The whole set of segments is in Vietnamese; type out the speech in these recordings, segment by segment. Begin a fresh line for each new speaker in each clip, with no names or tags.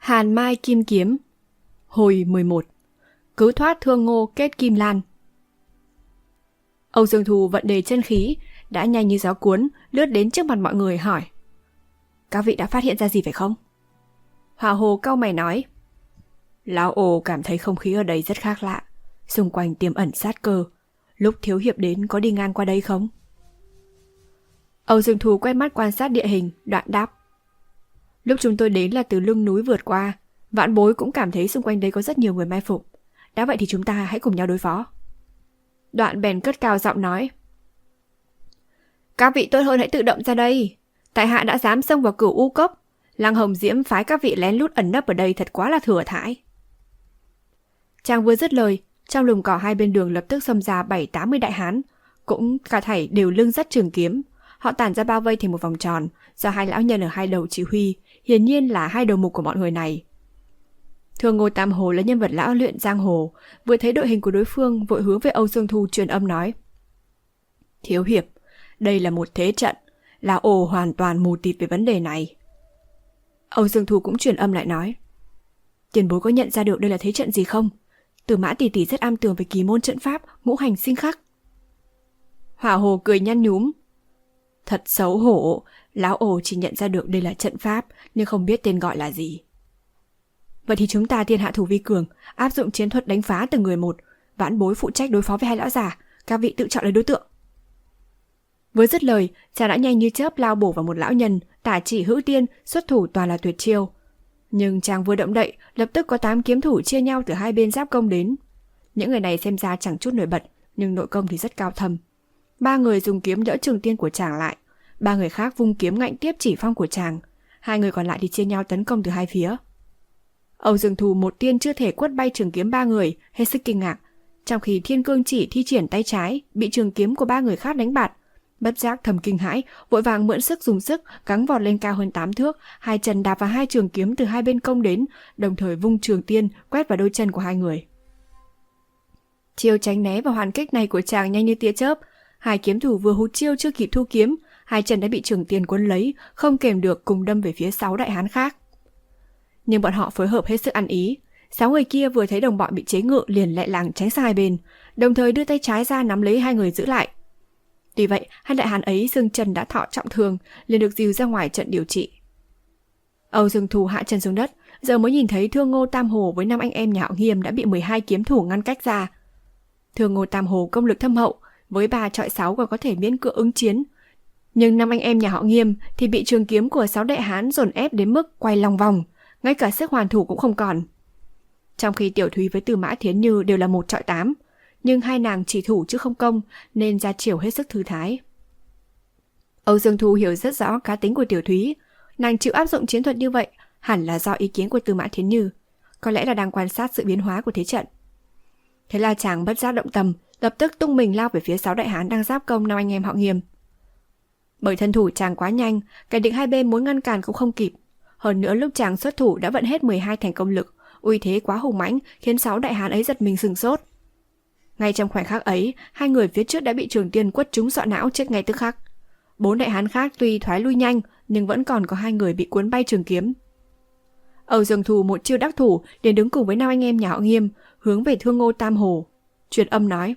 Hàn Mai Kim Kiếm. Hồi 11. Cứu thoát Thương Ngô kết Kim Lan. Âu Dương Thù vận đề chân khí, đã nhanh như gió cuốn, lướt đến trước mặt mọi người hỏi: các vị đã phát hiện ra gì phải không? Hỏa Hồ cau mày nói: lão ồ cảm thấy không khí ở đây rất khác lạ, xung quanh tiềm ẩn sát cơ. Lúc thiếu hiệp đến có đi ngang qua đây không? Âu Dương Thù quay mắt quan sát địa hình, đoạn đáp: lúc chúng tôi đến là từ lưng núi vượt qua, vạn bối cũng cảm thấy xung quanh đây có rất nhiều người mai phục. Đã vậy thì chúng ta hãy cùng nhau đối phó. Đoạn bèn cất cao giọng nói: các vị tốt hơn hãy tự động ra đây. Tại hạ đã dám xông vào Cửu U Cốc, Lăng Hồng Diễm phái các vị lén lút ẩn nấp ở đây thật quá là thừa thãi. Chàng vừa dứt lời, trong lùm cỏ hai bên đường lập tức xông ra 70-80 đại hán, cũng cả thảy đều lưng dắt trường kiếm. Họ tản ra bao vây thành một vòng tròn, do hai lão nhân ở hai đầu chỉ huy, hiển nhiên là hai đầu mục của mọi người này. Thương Ngô Tam Hồ là nhân vật lão luyện giang hồ, vừa thấy đội hình của đối phương vội hướng về Âu Dương Thu truyền âm nói: thiếu hiệp, đây là một thế trận, lão ồ hoàn toàn mù tịt về vấn đề này. Âu Dương Thu cũng truyền âm lại nói: tiền bối có nhận ra được đây là thế trận gì không? Tử Mã tỷ tỷ rất am tường về kỳ môn trận pháp, ngũ hành sinh khắc. Hỏa Hồ cười nhăn nhúm: thật xấu hổ, lão ồ chỉ nhận ra được đây là trận pháp, nhưng không biết tên gọi là gì. Vậy thì chúng ta thiên hạ thủ vi cường, áp dụng chiến thuật đánh phá từng người một, vãn bối phụ trách đối phó với hai lão già, các vị tự chọn lấy đối tượng. Vừa dứt lời, chàng đã nhanh như chớp lao bổ vào một lão nhân, tả chỉ hữu tiên, xuất thủ toàn là tuyệt chiêu. Nhưng chàng vừa động đậy, lập tức có 8 kiếm thủ chia nhau từ hai bên giáp công đến. Những người này xem ra chẳng chút nổi bật, nhưng nội công thì rất cao thâm. 3 người dùng kiếm đỡ trường tiên của chàng lại, 3 người khác vung kiếm ngạnh tiếp chỉ phong của chàng, 2 người còn lại thì chia nhau tấn công từ hai phía. Âu Dương Thù một tiên chưa thể quất bay trường kiếm 3 người, hết sức kinh ngạc, trong khi Thiên Cương Chỉ thi triển tay trái bị trường kiếm của 3 người khác đánh bạt. Bất giác thầm kinh hãi, vội vàng mượn sức dùng sức gắng vọt lên cao hơn 8 thước, hai chân đạp vào hai trường kiếm từ hai bên công đến, đồng thời vung trường tiên quét vào đôi chân của hai người. Chiêu tránh né và hoàn kích này của chàng nhanh như tia chớp, hai kiếm thủ vừa hút chiêu chưa kịp thu kiếm, hai chân đã bị trường tiên quấn lấy, không kềm được cùng đâm về phía 6 đại hán khác. Nhưng bọn họ phối hợp hết sức ăn ý, 6 người kia vừa thấy đồng bọn bị chế ngự liền lẹ làng tránh sang hai bên, đồng thời đưa tay trái ra nắm lấy hai người giữ lại. Tuy vậy, hai đại hán ấy xương chân đã thọ trọng thương, liền được dìu ra ngoài trận điều trị. Âu Dương Thù hạ chân xuống đất, giờ mới nhìn thấy Thương Ngô Tam Hồ với 5 anh em nhà họ Nghiêm đã bị 12 kiếm thủ ngăn cách ra. Thương Ngô Tam Hồ công lực thâm hậu, với 3 chọi 6 còn có thể miễn cưỡng ứng chiến. Nhưng 5 anh em nhà họ Nghiêm thì bị trường kiếm của 6 đại hán dồn ép đến mức quay lòng vòng, ngay cả sức hoàn thủ cũng không còn. Trong khi Tiểu Thúy với Từ Mã Thiến Như đều là 1 chọi 8, nhưng hai nàng chỉ thủ chứ không công, nên ra chiều hết sức thư thái. Âu Dương Thu hiểu rất rõ cá tính của Tiểu Thúy, nàng chịu áp dụng chiến thuật như vậy hẳn là do ý kiến của Từ Mã Thiến Như, có lẽ là đang quan sát sự biến hóa của thế trận. Thế là chàng bất giác động tâm, lập tức tung mình lao về phía 6 đại hán đang giáp công 5 anh em họ Nghiêm. Bởi thân thủ chàng quá nhanh, kẻ địch hai bên muốn ngăn cản cũng không kịp. Hơn nữa lúc chàng xuất thủ đã vận hết 12 thành công lực, uy thế quá hùng mãnh khiến 6 đại hán ấy giật mình sửng sốt. Ngay trong khoảnh khắc ấy, hai người phía trước đã bị trường tiên quất trúng sọ não chết ngay tức khắc. 4 đại hán khác tuy thoái lui nhanh, nhưng vẫn còn có 2 người bị cuốn bay trường kiếm. Âu Dương Thù một chiêu đắc thủ để đứng cùng với 5 anh em nhà họ Nghiêm, hướng về Thương Ngô Tam Hồ, truyền âm nói: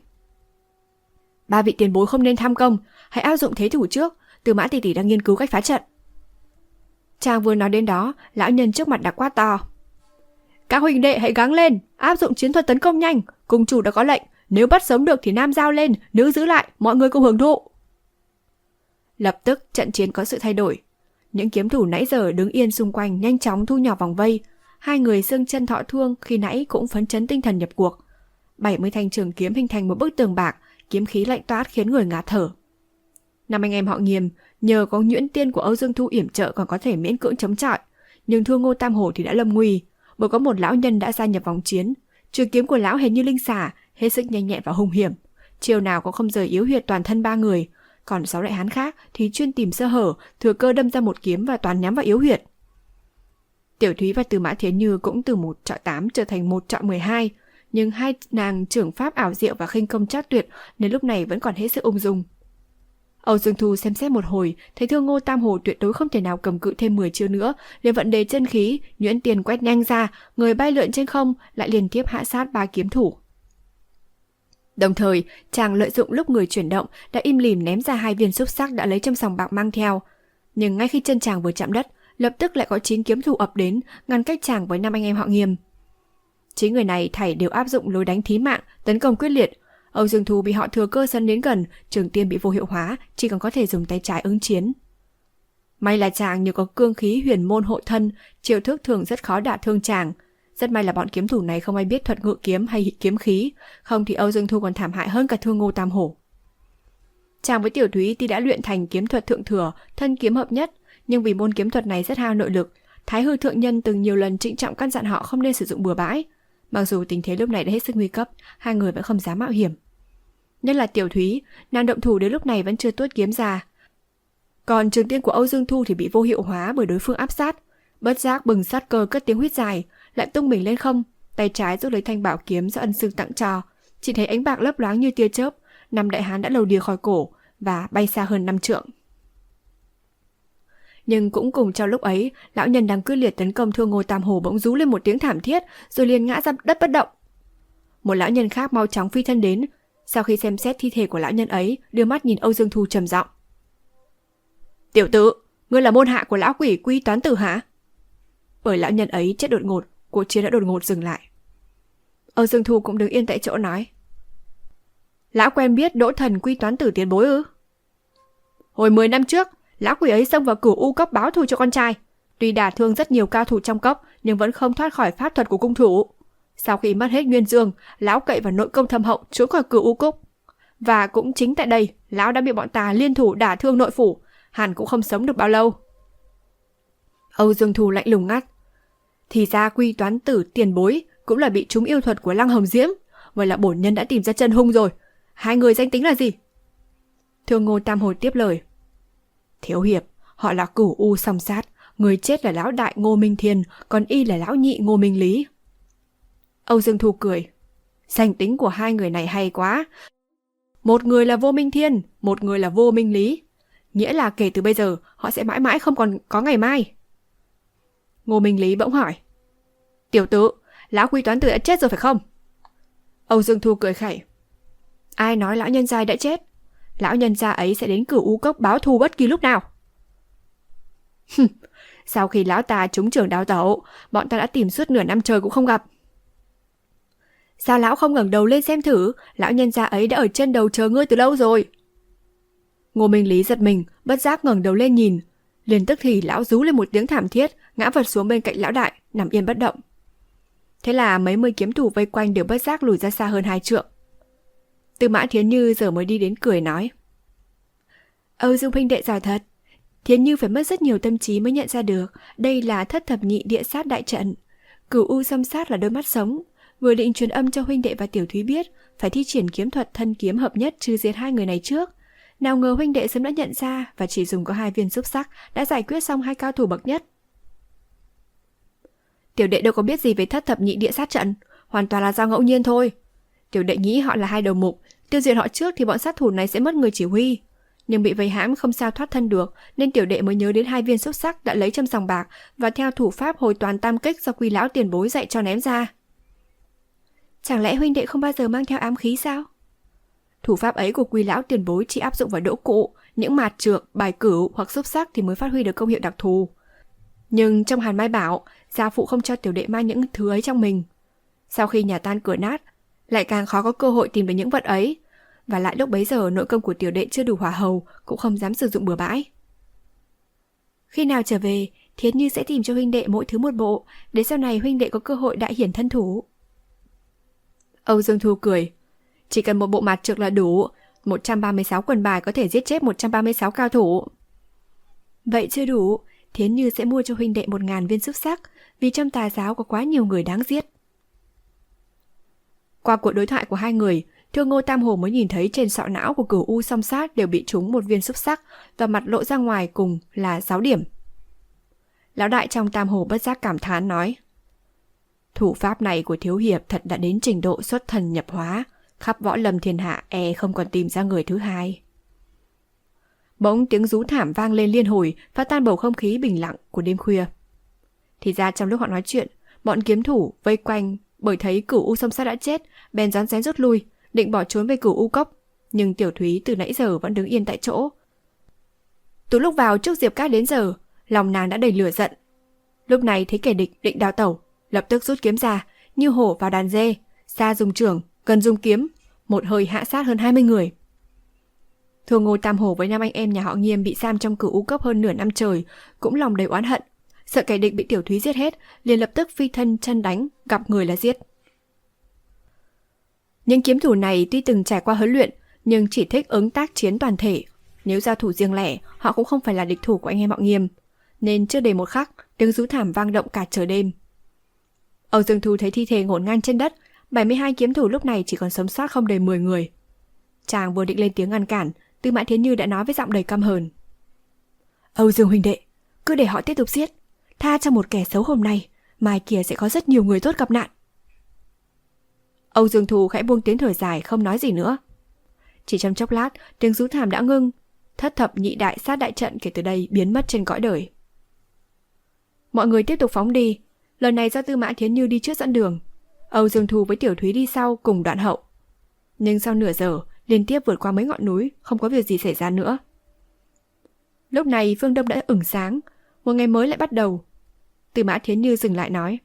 3 vị tiền bối không nên tham công, hãy áp dụng thế thủ trước, Từ Mã tỷ tỷ đang nghiên cứu cách phá trận. Chàng vừa nói đến đó, lão nhân trước mặt đã quát to: các huynh đệ hãy gắng lên, áp dụng chiến thuật tấn công nhanh, cung chủ đã có lệnh, nếu bắt sống được thì nam giao lên, nữ giữ lại, mọi người cùng hưởng thụ. Lập tức trận chiến có sự thay đổi. Những kiếm thủ nãy giờ đứng yên xung quanh nhanh chóng thu nhỏ vòng vây, hai người xương chân thọ thương khi nãy cũng phấn chấn tinh thần nhập cuộc. 70 thanh trường kiếm hình thành một bức tường bạc, kiếm khí lạnh toát khiến người ngạt thở. 5 anh em họ Nghiêm nhờ có nhuyễn tiên của Âu Dương Thu yểm trợ còn có thể miễn cưỡng chống chọi, nhưng Thương Ngô Tam Hồ thì đã lâm nguy, bởi có một lão nhân đã gia nhập vòng chiến. Trường kiếm của lão hệt như linh xà, hết sức nhanh nhẹn và hung hiểm, chiều nào cũng không rời yếu huyệt toàn thân 3 người, còn 6 đại hán khác thì chuyên tìm sơ hở, thừa cơ đâm ra một kiếm và toàn nhắm vào yếu huyệt. Tiểu Thúy và Từ Mã Thiến Như cũng từ 1 chọi 8 trở thành 1 chọi 12, nhưng hai nàng trưởng pháp ảo diệu và khinh công trác tuyệt nên lúc này vẫn còn hết sức ung dung. Âu Dương Thu xem xét một hồi, thấy Thương Ngô Tam Hồ tuyệt đối không thể nào cầm cự thêm 10 chiêu nữa, liền vận đề chân khí, nhuyễn tiền quét nhanh ra, người bay lượn trên không, lại liên tiếp hạ sát 3 kiếm thủ. Đồng thời, chàng lợi dụng lúc người chuyển động đã im lìm ném ra 2 viên xúc xắc đã lấy trong sòng bạc mang theo. Nhưng ngay khi chân chàng vừa chạm đất, lập tức lại có 9 kiếm thủ ập đến, ngăn cách chàng với 5 anh em họ Nghiêm. 9 người này thảy đều áp dụng lối đánh thí mạng, tấn công quyết liệt. Âu Dương Thu bị họ thừa cơ sấn đến gần, trường tiên bị vô hiệu hóa, chỉ còn có thể dùng tay trái ứng chiến. May là chàng nhờ có cương khí huyền môn hộ thân, chiêu thức thường rất khó đả thương chàng. Rất may là bọn kiếm thủ này không ai biết thuật ngự kiếm hay kiếm khí, không thì Âu Dương Thu còn thảm hại hơn cả Thương Ngô Tam Hổ. Chàng với Tiểu Thúy tuy đã luyện thành kiếm thuật thượng thừa, thân kiếm hợp nhất, nhưng vì môn kiếm thuật này rất hao nội lực, Thái Hư thượng nhân từng nhiều lần trịnh trọng căn dặn họ không nên sử dụng bừa bãi. Mặc dù tình thế lúc này đã hết sức nguy cấp, hai người vẫn không dám mạo hiểm. Nhất là Tiểu Thúy, nàng động thủ đến lúc này vẫn chưa tuốt kiếm ra. Còn trường tiên của Âu Dương Thu thì bị vô hiệu hóa bởi đối phương áp sát. Bất giác bừng sát cơ cất tiếng huýt dài, lại tung mình lên không, tay trái rút lấy thanh bảo kiếm do ân sư tặng cho. Chỉ thấy ánh bạc lấp loáng như tia chớp, 5 đại hán đã lầu đìa khỏi cổ và bay xa hơn 5 trượng. Nhưng cũng cùng trong lúc ấy, lão nhân đang quyết liệt tấn công Thương Ngô Tam Hồ bỗng rú lên một tiếng thảm thiết, rồi liền ngã ra đất bất động. Một lão nhân khác mau chóng phi thân đến, sau khi xem xét thi thể của lão nhân ấy, đưa mắt nhìn Âu Dương Thu trầm giọng: "Tiểu tử, ngươi là môn hạ của lão quỷ Quy Toán Tử hả?" Bởi lão nhân ấy chết đột ngột, cuộc chiến đã đột ngột dừng lại. Âu Dương Thu cũng đứng yên tại chỗ nói: "Lão quen biết Đỗ Thần Quy Toán Tử tiền bối ư?" "Hồi 10 năm trước, lão quỷ ấy xông vào Cửu U cốc báo thù cho con trai. Tuy đả thương rất nhiều cao thủ trong cốc, nhưng vẫn không thoát khỏi pháp thuật của cung thủ. Sau khi mất hết nguyên dương, lão cậy vào nội công thâm hậu trốn khỏi Cửu U cốc. Và cũng chính tại đây, lão đã bị bọn ta liên thủ đả thương nội phủ, hẳn cũng không sống được bao lâu." Âu Dương Thu lạnh lùng ngắt: "Thì ra Quy Toán Tử tiền bối cũng là bị trúng yêu thuật của Lăng Hồng Diễm, vậy là bổn nhân đã tìm ra chân hung rồi. Hai người danh tính là gì?" Thương Ngô Tam Hồ tiếp lời: "Thiếu hiệp, họ là Cửu U song sát, người chết là lão đại Ngô Minh Thiên, còn y là lão nhị Ngô Minh Lý." Âu Dương Thu cười: "Danh tính của hai người này hay quá. Một người là Vô Minh Thiên, một người là Vô Minh Lý. Nghĩa là kể từ bây giờ, họ sẽ mãi mãi không còn có ngày mai." Ngô Minh Lý bỗng hỏi: "Tiểu tử, lão Quy Toán Tử đã chết rồi phải không?" Âu Dương Thu cười khẩy: "Ai nói lão nhân gia đã chết? Lão nhân gia ấy sẽ đến Cửu U cốc báo thù bất kỳ lúc nào." "Sau khi lão ta trúng trường đào tẩu, bọn ta đã tìm suốt nửa năm trời cũng không gặp." "Sao lão không ngẩng đầu lên xem thử, lão nhân gia ấy đã ở trên đầu chờ ngươi từ lâu rồi." Ngô Minh Lý giật mình, bất giác ngẩng đầu lên nhìn, liền tức thì lão rú lên một tiếng thảm thiết, ngã vật xuống bên cạnh lão đại, nằm yên bất động. Thế là mấy mươi kiếm thủ vây quanh đều bất giác lùi ra xa hơn 2 trượng. Tư Mã Thiến Như giờ mới đi đến cười nói: "Âu Dương huynh đệ giỏi thật. Thiến Như phải mất rất nhiều tâm trí mới nhận ra được đây là thất thập nhị địa sát đại trận. Cửu U xâm sát là đôi mắt sống. Vừa định truyền âm cho huynh đệ và Tiểu Thúy biết phải thi triển kiếm thuật thân kiếm hợp nhất trừ diệt hai người này trước. Nào ngờ huynh đệ sớm đã nhận ra và chỉ dùng có 2 viên xúc sắc đã giải quyết xong 2 cao thủ bậc nhất." "Tiểu đệ đâu có biết gì về thất thập nhị địa sát trận, hoàn toàn là do ngẫu nhiên thôi. Tiểu đệ nghĩ họ là 2 đầu mục, tiêu diệt họ trước thì bọn sát thủ này sẽ mất người chỉ huy. Nhưng bị vây hãm không sao thoát thân được, nên tiểu đệ mới nhớ đến 2 viên xúc sắc đã lấy trong sòng bạc và theo thủ pháp hồi toàn tam kích do Quy lão tiền bối dạy cho ném ra." "Chẳng lẽ huynh đệ không bao giờ mang theo ám khí sao?" "Thủ pháp ấy của Quy lão tiền bối chỉ áp dụng vào đỗ cụ, những mạt trượng, bài cửu hoặc xúc sắc thì mới phát huy được công hiệu đặc thù. Nhưng trong Hàn Mai Bảo, gia phụ không cho tiểu đệ mang những thứ ấy trong mình. Sau khi nhà tan cửa nát, lại càng khó có cơ hội tìm được những vật ấy. Và lại lúc bấy giờ nội công của tiểu đệ chưa đủ hỏa hầu, cũng không dám sử dụng bừa bãi." "Khi nào trở về, Thiến Như sẽ tìm cho huynh đệ mỗi thứ một bộ, để sau này huynh đệ có cơ hội đại hiển thân thủ." Âu Dương Thu cười: "Chỉ cần một bộ mặt trược là đủ, 136 quần bài có thể giết chết 136 cao thủ." "Vậy chưa đủ, Thiến Như sẽ mua cho huynh đệ 1000 viên xúc sắc, vì trong tà giáo có quá nhiều người đáng giết." Qua cuộc đối thoại của hai người, Thương Ngô Tam Hồ mới nhìn thấy trên sọ não của Cửu U song sát đều bị trúng 1 viên xúc sắc và mặt lộ ra ngoài cùng là 6 điểm. Lão đại trong Tam Hồ bất giác cảm thán nói: "Thủ pháp này của thiếu hiệp thật đã đến trình độ xuất thần nhập hóa, khắp võ lâm thiên hạ không còn tìm ra người thứ hai." Bỗng tiếng rú thảm vang lên liên hồi, phá tan bầu không khí bình lặng của đêm khuya. Thì ra trong lúc họ nói chuyện, bọn kiếm thủ vây quanh bởi thấy Cửu U Song Sát đã chết, bèn rón rén rút lui, định bỏ trốn về Cửu U Cốc. Nhưng Tiểu Thúy từ nãy giờ vẫn đứng yên tại chỗ. Từ lúc vào trước Diệp Cát đến giờ, lòng nàng đã đầy lửa giận. Lúc này thấy kẻ địch định đào tẩu, lập tức rút kiếm ra, như hổ vào đàn dê, xa dùng chưởng, gần dùng kiếm, một hơi hạ sát hơn 20 người. Thường Ngô Tam Hổ với 5 anh em nhà họ Nghiêm bị giam trong Cửu U Cốc hơn nửa năm trời, cũng lòng đầy oán hận, sợ kẻ địch bị Tiểu Thúy giết hết, liền lập tức phi thân chân đánh, gặp người là giết. Những kiếm thủ này tuy từng trải qua huấn luyện, nhưng chỉ thích ứng tác chiến toàn thể. Nếu giao thủ riêng lẻ, họ cũng không phải là địch thủ của anh em họ Nghiêm, nên chưa đầy một khắc, tiếng rú thảm vang động cả trời đêm. Âu Dương Thu thấy thi thể ngổn ngang trên đất, 72 kiếm thủ lúc này chỉ còn sống sót không đầy 10 người. Chàng vừa định lên tiếng ngăn cản, Tư Mã Thiến Như đã nói với giọng đầy căm hờn: Âu Dương huynh đệ, cứ để họ tiếp tục giết, tha cho một kẻ xấu hôm nay, mai kia sẽ có rất nhiều người tốt gặp nạn. Âu Dương Thu khẽ buông tiếng thở dài, không nói gì nữa. Chỉ trong chốc lát, tiếng rú thảm đã ngưng, thất thập nhị đại sát đại trận kể từ đây biến mất trên cõi đời. Mọi người tiếp tục phóng đi, lần này do Tư Mã Thiến Như đi trước dẫn đường, Âu Dương Thu với Tiểu Thúy đi sau cùng đoạn hậu. Nhưng sau nửa giờ, liên tiếp vượt qua mấy ngọn núi, không có việc gì xảy ra nữa. Lúc này phương đông đã ửng sáng, một ngày mới lại bắt đầu. Tư Mã Thiến Như dừng lại nói: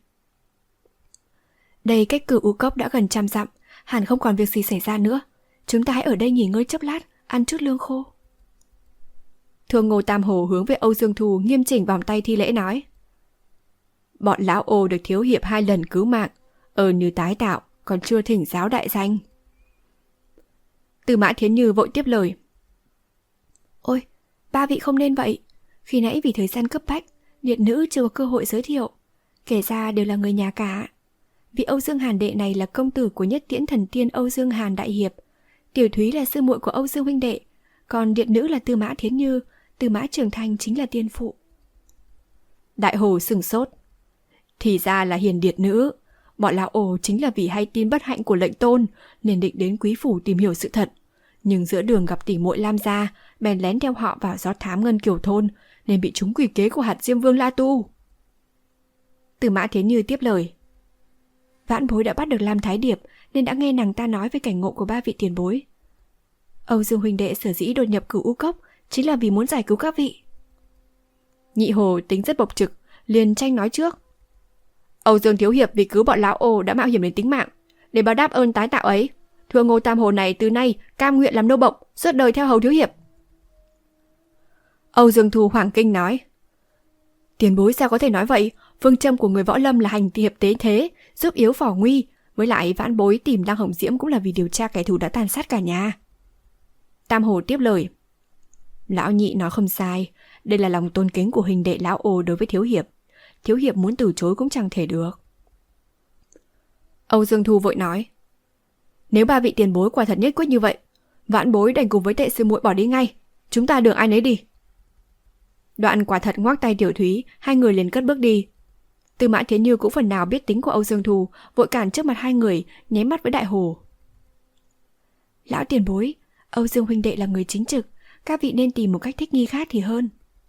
Đây cách Cửu U Cốc đã gần 100 dặm, hẳn không còn việc gì xảy ra nữa. Chúng ta hãy ở đây nghỉ ngơi chốc lát, ăn chút lương khô. Thường Ngô Tam Hồ hướng về Âu Dương Thu nghiêm chỉnh vòng tay thi lễ nói: Bọn lão ô được thiếu hiệp 2 lần cứu mạng, như tái tạo, còn chưa thỉnh giáo đại danh. Tư Mã Thiến Như vội tiếp lời: Ôi, ba vị không nên vậy. Khi nãy vì thời gian cấp bách, Liệt nữ chưa có cơ hội giới thiệu. Kể ra đều là người nhà cả. Vị Âu Dương Hàn đệ này là công tử của Nhất Tiễn Thần Tiên Âu Dương Hàn đại hiệp. Tiểu Thúy là sư muội của Âu Dương huynh đệ, còn Điện nữ là Tư Mã Thiến Như, Tư Mã Trường Thành chính là tiên phụ. Đại Hồ sừng sốt. Thì ra là Hiền Điện nữ. Bọn lão ồ chính là vì hay tin bất hạnh của lệnh tôn nên định đến quý phủ tìm hiểu sự thật. Nhưng giữa đường gặp tỷ muội Lam gia, bèn lén theo họ vào gió thám ngân Kiều thôn, nên bị trúng quỷ kế của hạt Diêm Vương La Tu. Tư Mã Thiến Như tiếp lời: Vãn bối đã bắt được Lam Thái Điệp, nên đã nghe nàng ta nói về cảnh ngộ của ba vị tiền bối. Âu Dương huynh đệ sở dĩ đột nhập Cửu U Cốc chính là vì muốn giải cứu các vị. Nhị Hồ tính rất bộc trực, liền tranh nói trước: Âu Dương thiếu hiệp vì cứu bọn lão ô đã mạo hiểm đến tính mạng, để báo đáp ơn tái tạo ấy, thưa Ngô Tam Hồ này từ nay cam nguyện làm nô bộc, suốt đời theo hầu thiếu hiệp. Âu Dương Thu hoảng kinh nói: Tiền bối sao có thể nói vậy? Phương châm của người võ lâm là hành hiệp tế thế, giúp yếu phỏ nguy. Với lại vãn bối tìm Lăng Hồng Diễm cũng là vì điều tra kẻ thù đã tàn sát cả nhà. Tam Hồ tiếp lời: Lão nhị nói không sai, đây là lòng tôn kính của huynh đệ lão ô đối với thiếu hiệp. Thiếu hiệp muốn từ chối cũng chẳng thể được. Âu Dương Thu vội nói: Nếu ba vị tiền bối quả thật nhất quyết như vậy, vãn bối đành cùng với Tệ sư muội bỏ đi ngay, chúng ta đường ai nấy đi. Đoạn quả thật ngoắc tay Tiểu Thúy, hai người liền cất bước đi. Tư Mã Thiến Như cũng phần nào biết tính của Âu Dương Thu, vội cản trước mặt hai người, nháy mắt với Đại Hồ: Lão tiền bối, Âu Dương huynh đệ là người chính trực, các vị nên tìm một cách thích nghi khác thì hơn.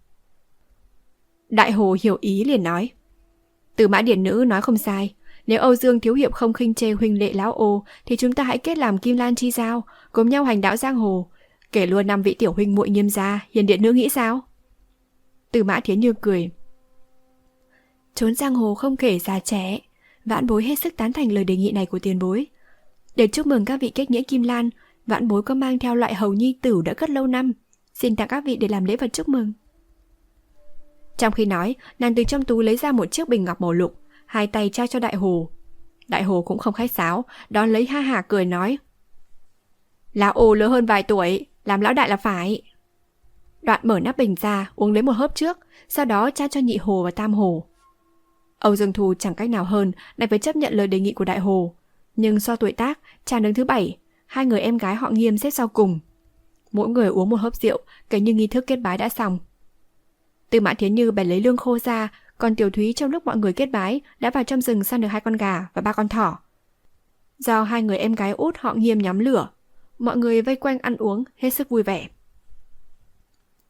Đại Hồ hiểu ý liền nói: Tư Mã Điển nữ nói không sai, nếu Âu Dương thiếu hiệp không khinh chê huynh đệ lão ô, thì chúng ta hãy kết làm Kim Lan chi giao, cùng nhau hành đạo giang hồ, kể luôn 5 vị tiểu huynh muội Nghiêm gia. Hiền điện nữ nghĩ sao? Tư Mã Thiến Như cười: Trốn giang hồ không kể già trẻ, vãn bối hết sức tán thành lời đề nghị này của tiền bối. Để chúc mừng các vị kết nghĩa Kim Lan, vãn bối có mang theo loại hầu nhi tử đã cất lâu năm, xin tặng các vị để làm lễ vật chúc mừng. Trong khi nói, nàng từ trong túi lấy ra một chiếc bình ngọc màu lục, hai tay trao cho Đại Hồ. Đại Hồ cũng không khách sáo, đón lấy ha hả cười nói: Lão ô lớn hơn vài tuổi, làm lão đại là phải. Đoạn mở nắp bình ra, uống lấy một hớp trước, sau đó trao cho Nhị Hồ và Tam Hồ. Âu Dương Thu chẳng cách nào hơn đành phải chấp nhận lời đề nghị của Đại Hồ. Nhưng so tuổi tác, chàng đứng thứ 7, hai người em gái họ Nghiêm xếp sau cùng. Mỗi người uống một hớp rượu, kể như nghi thức kết bái đã xong. Tư Mã Thiến Như bèn lấy lương khô ra, còn Tiểu Thúy trong lúc mọi người kết bái đã vào trong rừng săn được 2 con gà và 3 con thỏ. Do hai người em gái út họ Nghiêm nhóm lửa, mọi người vây quanh ăn uống hết sức vui vẻ.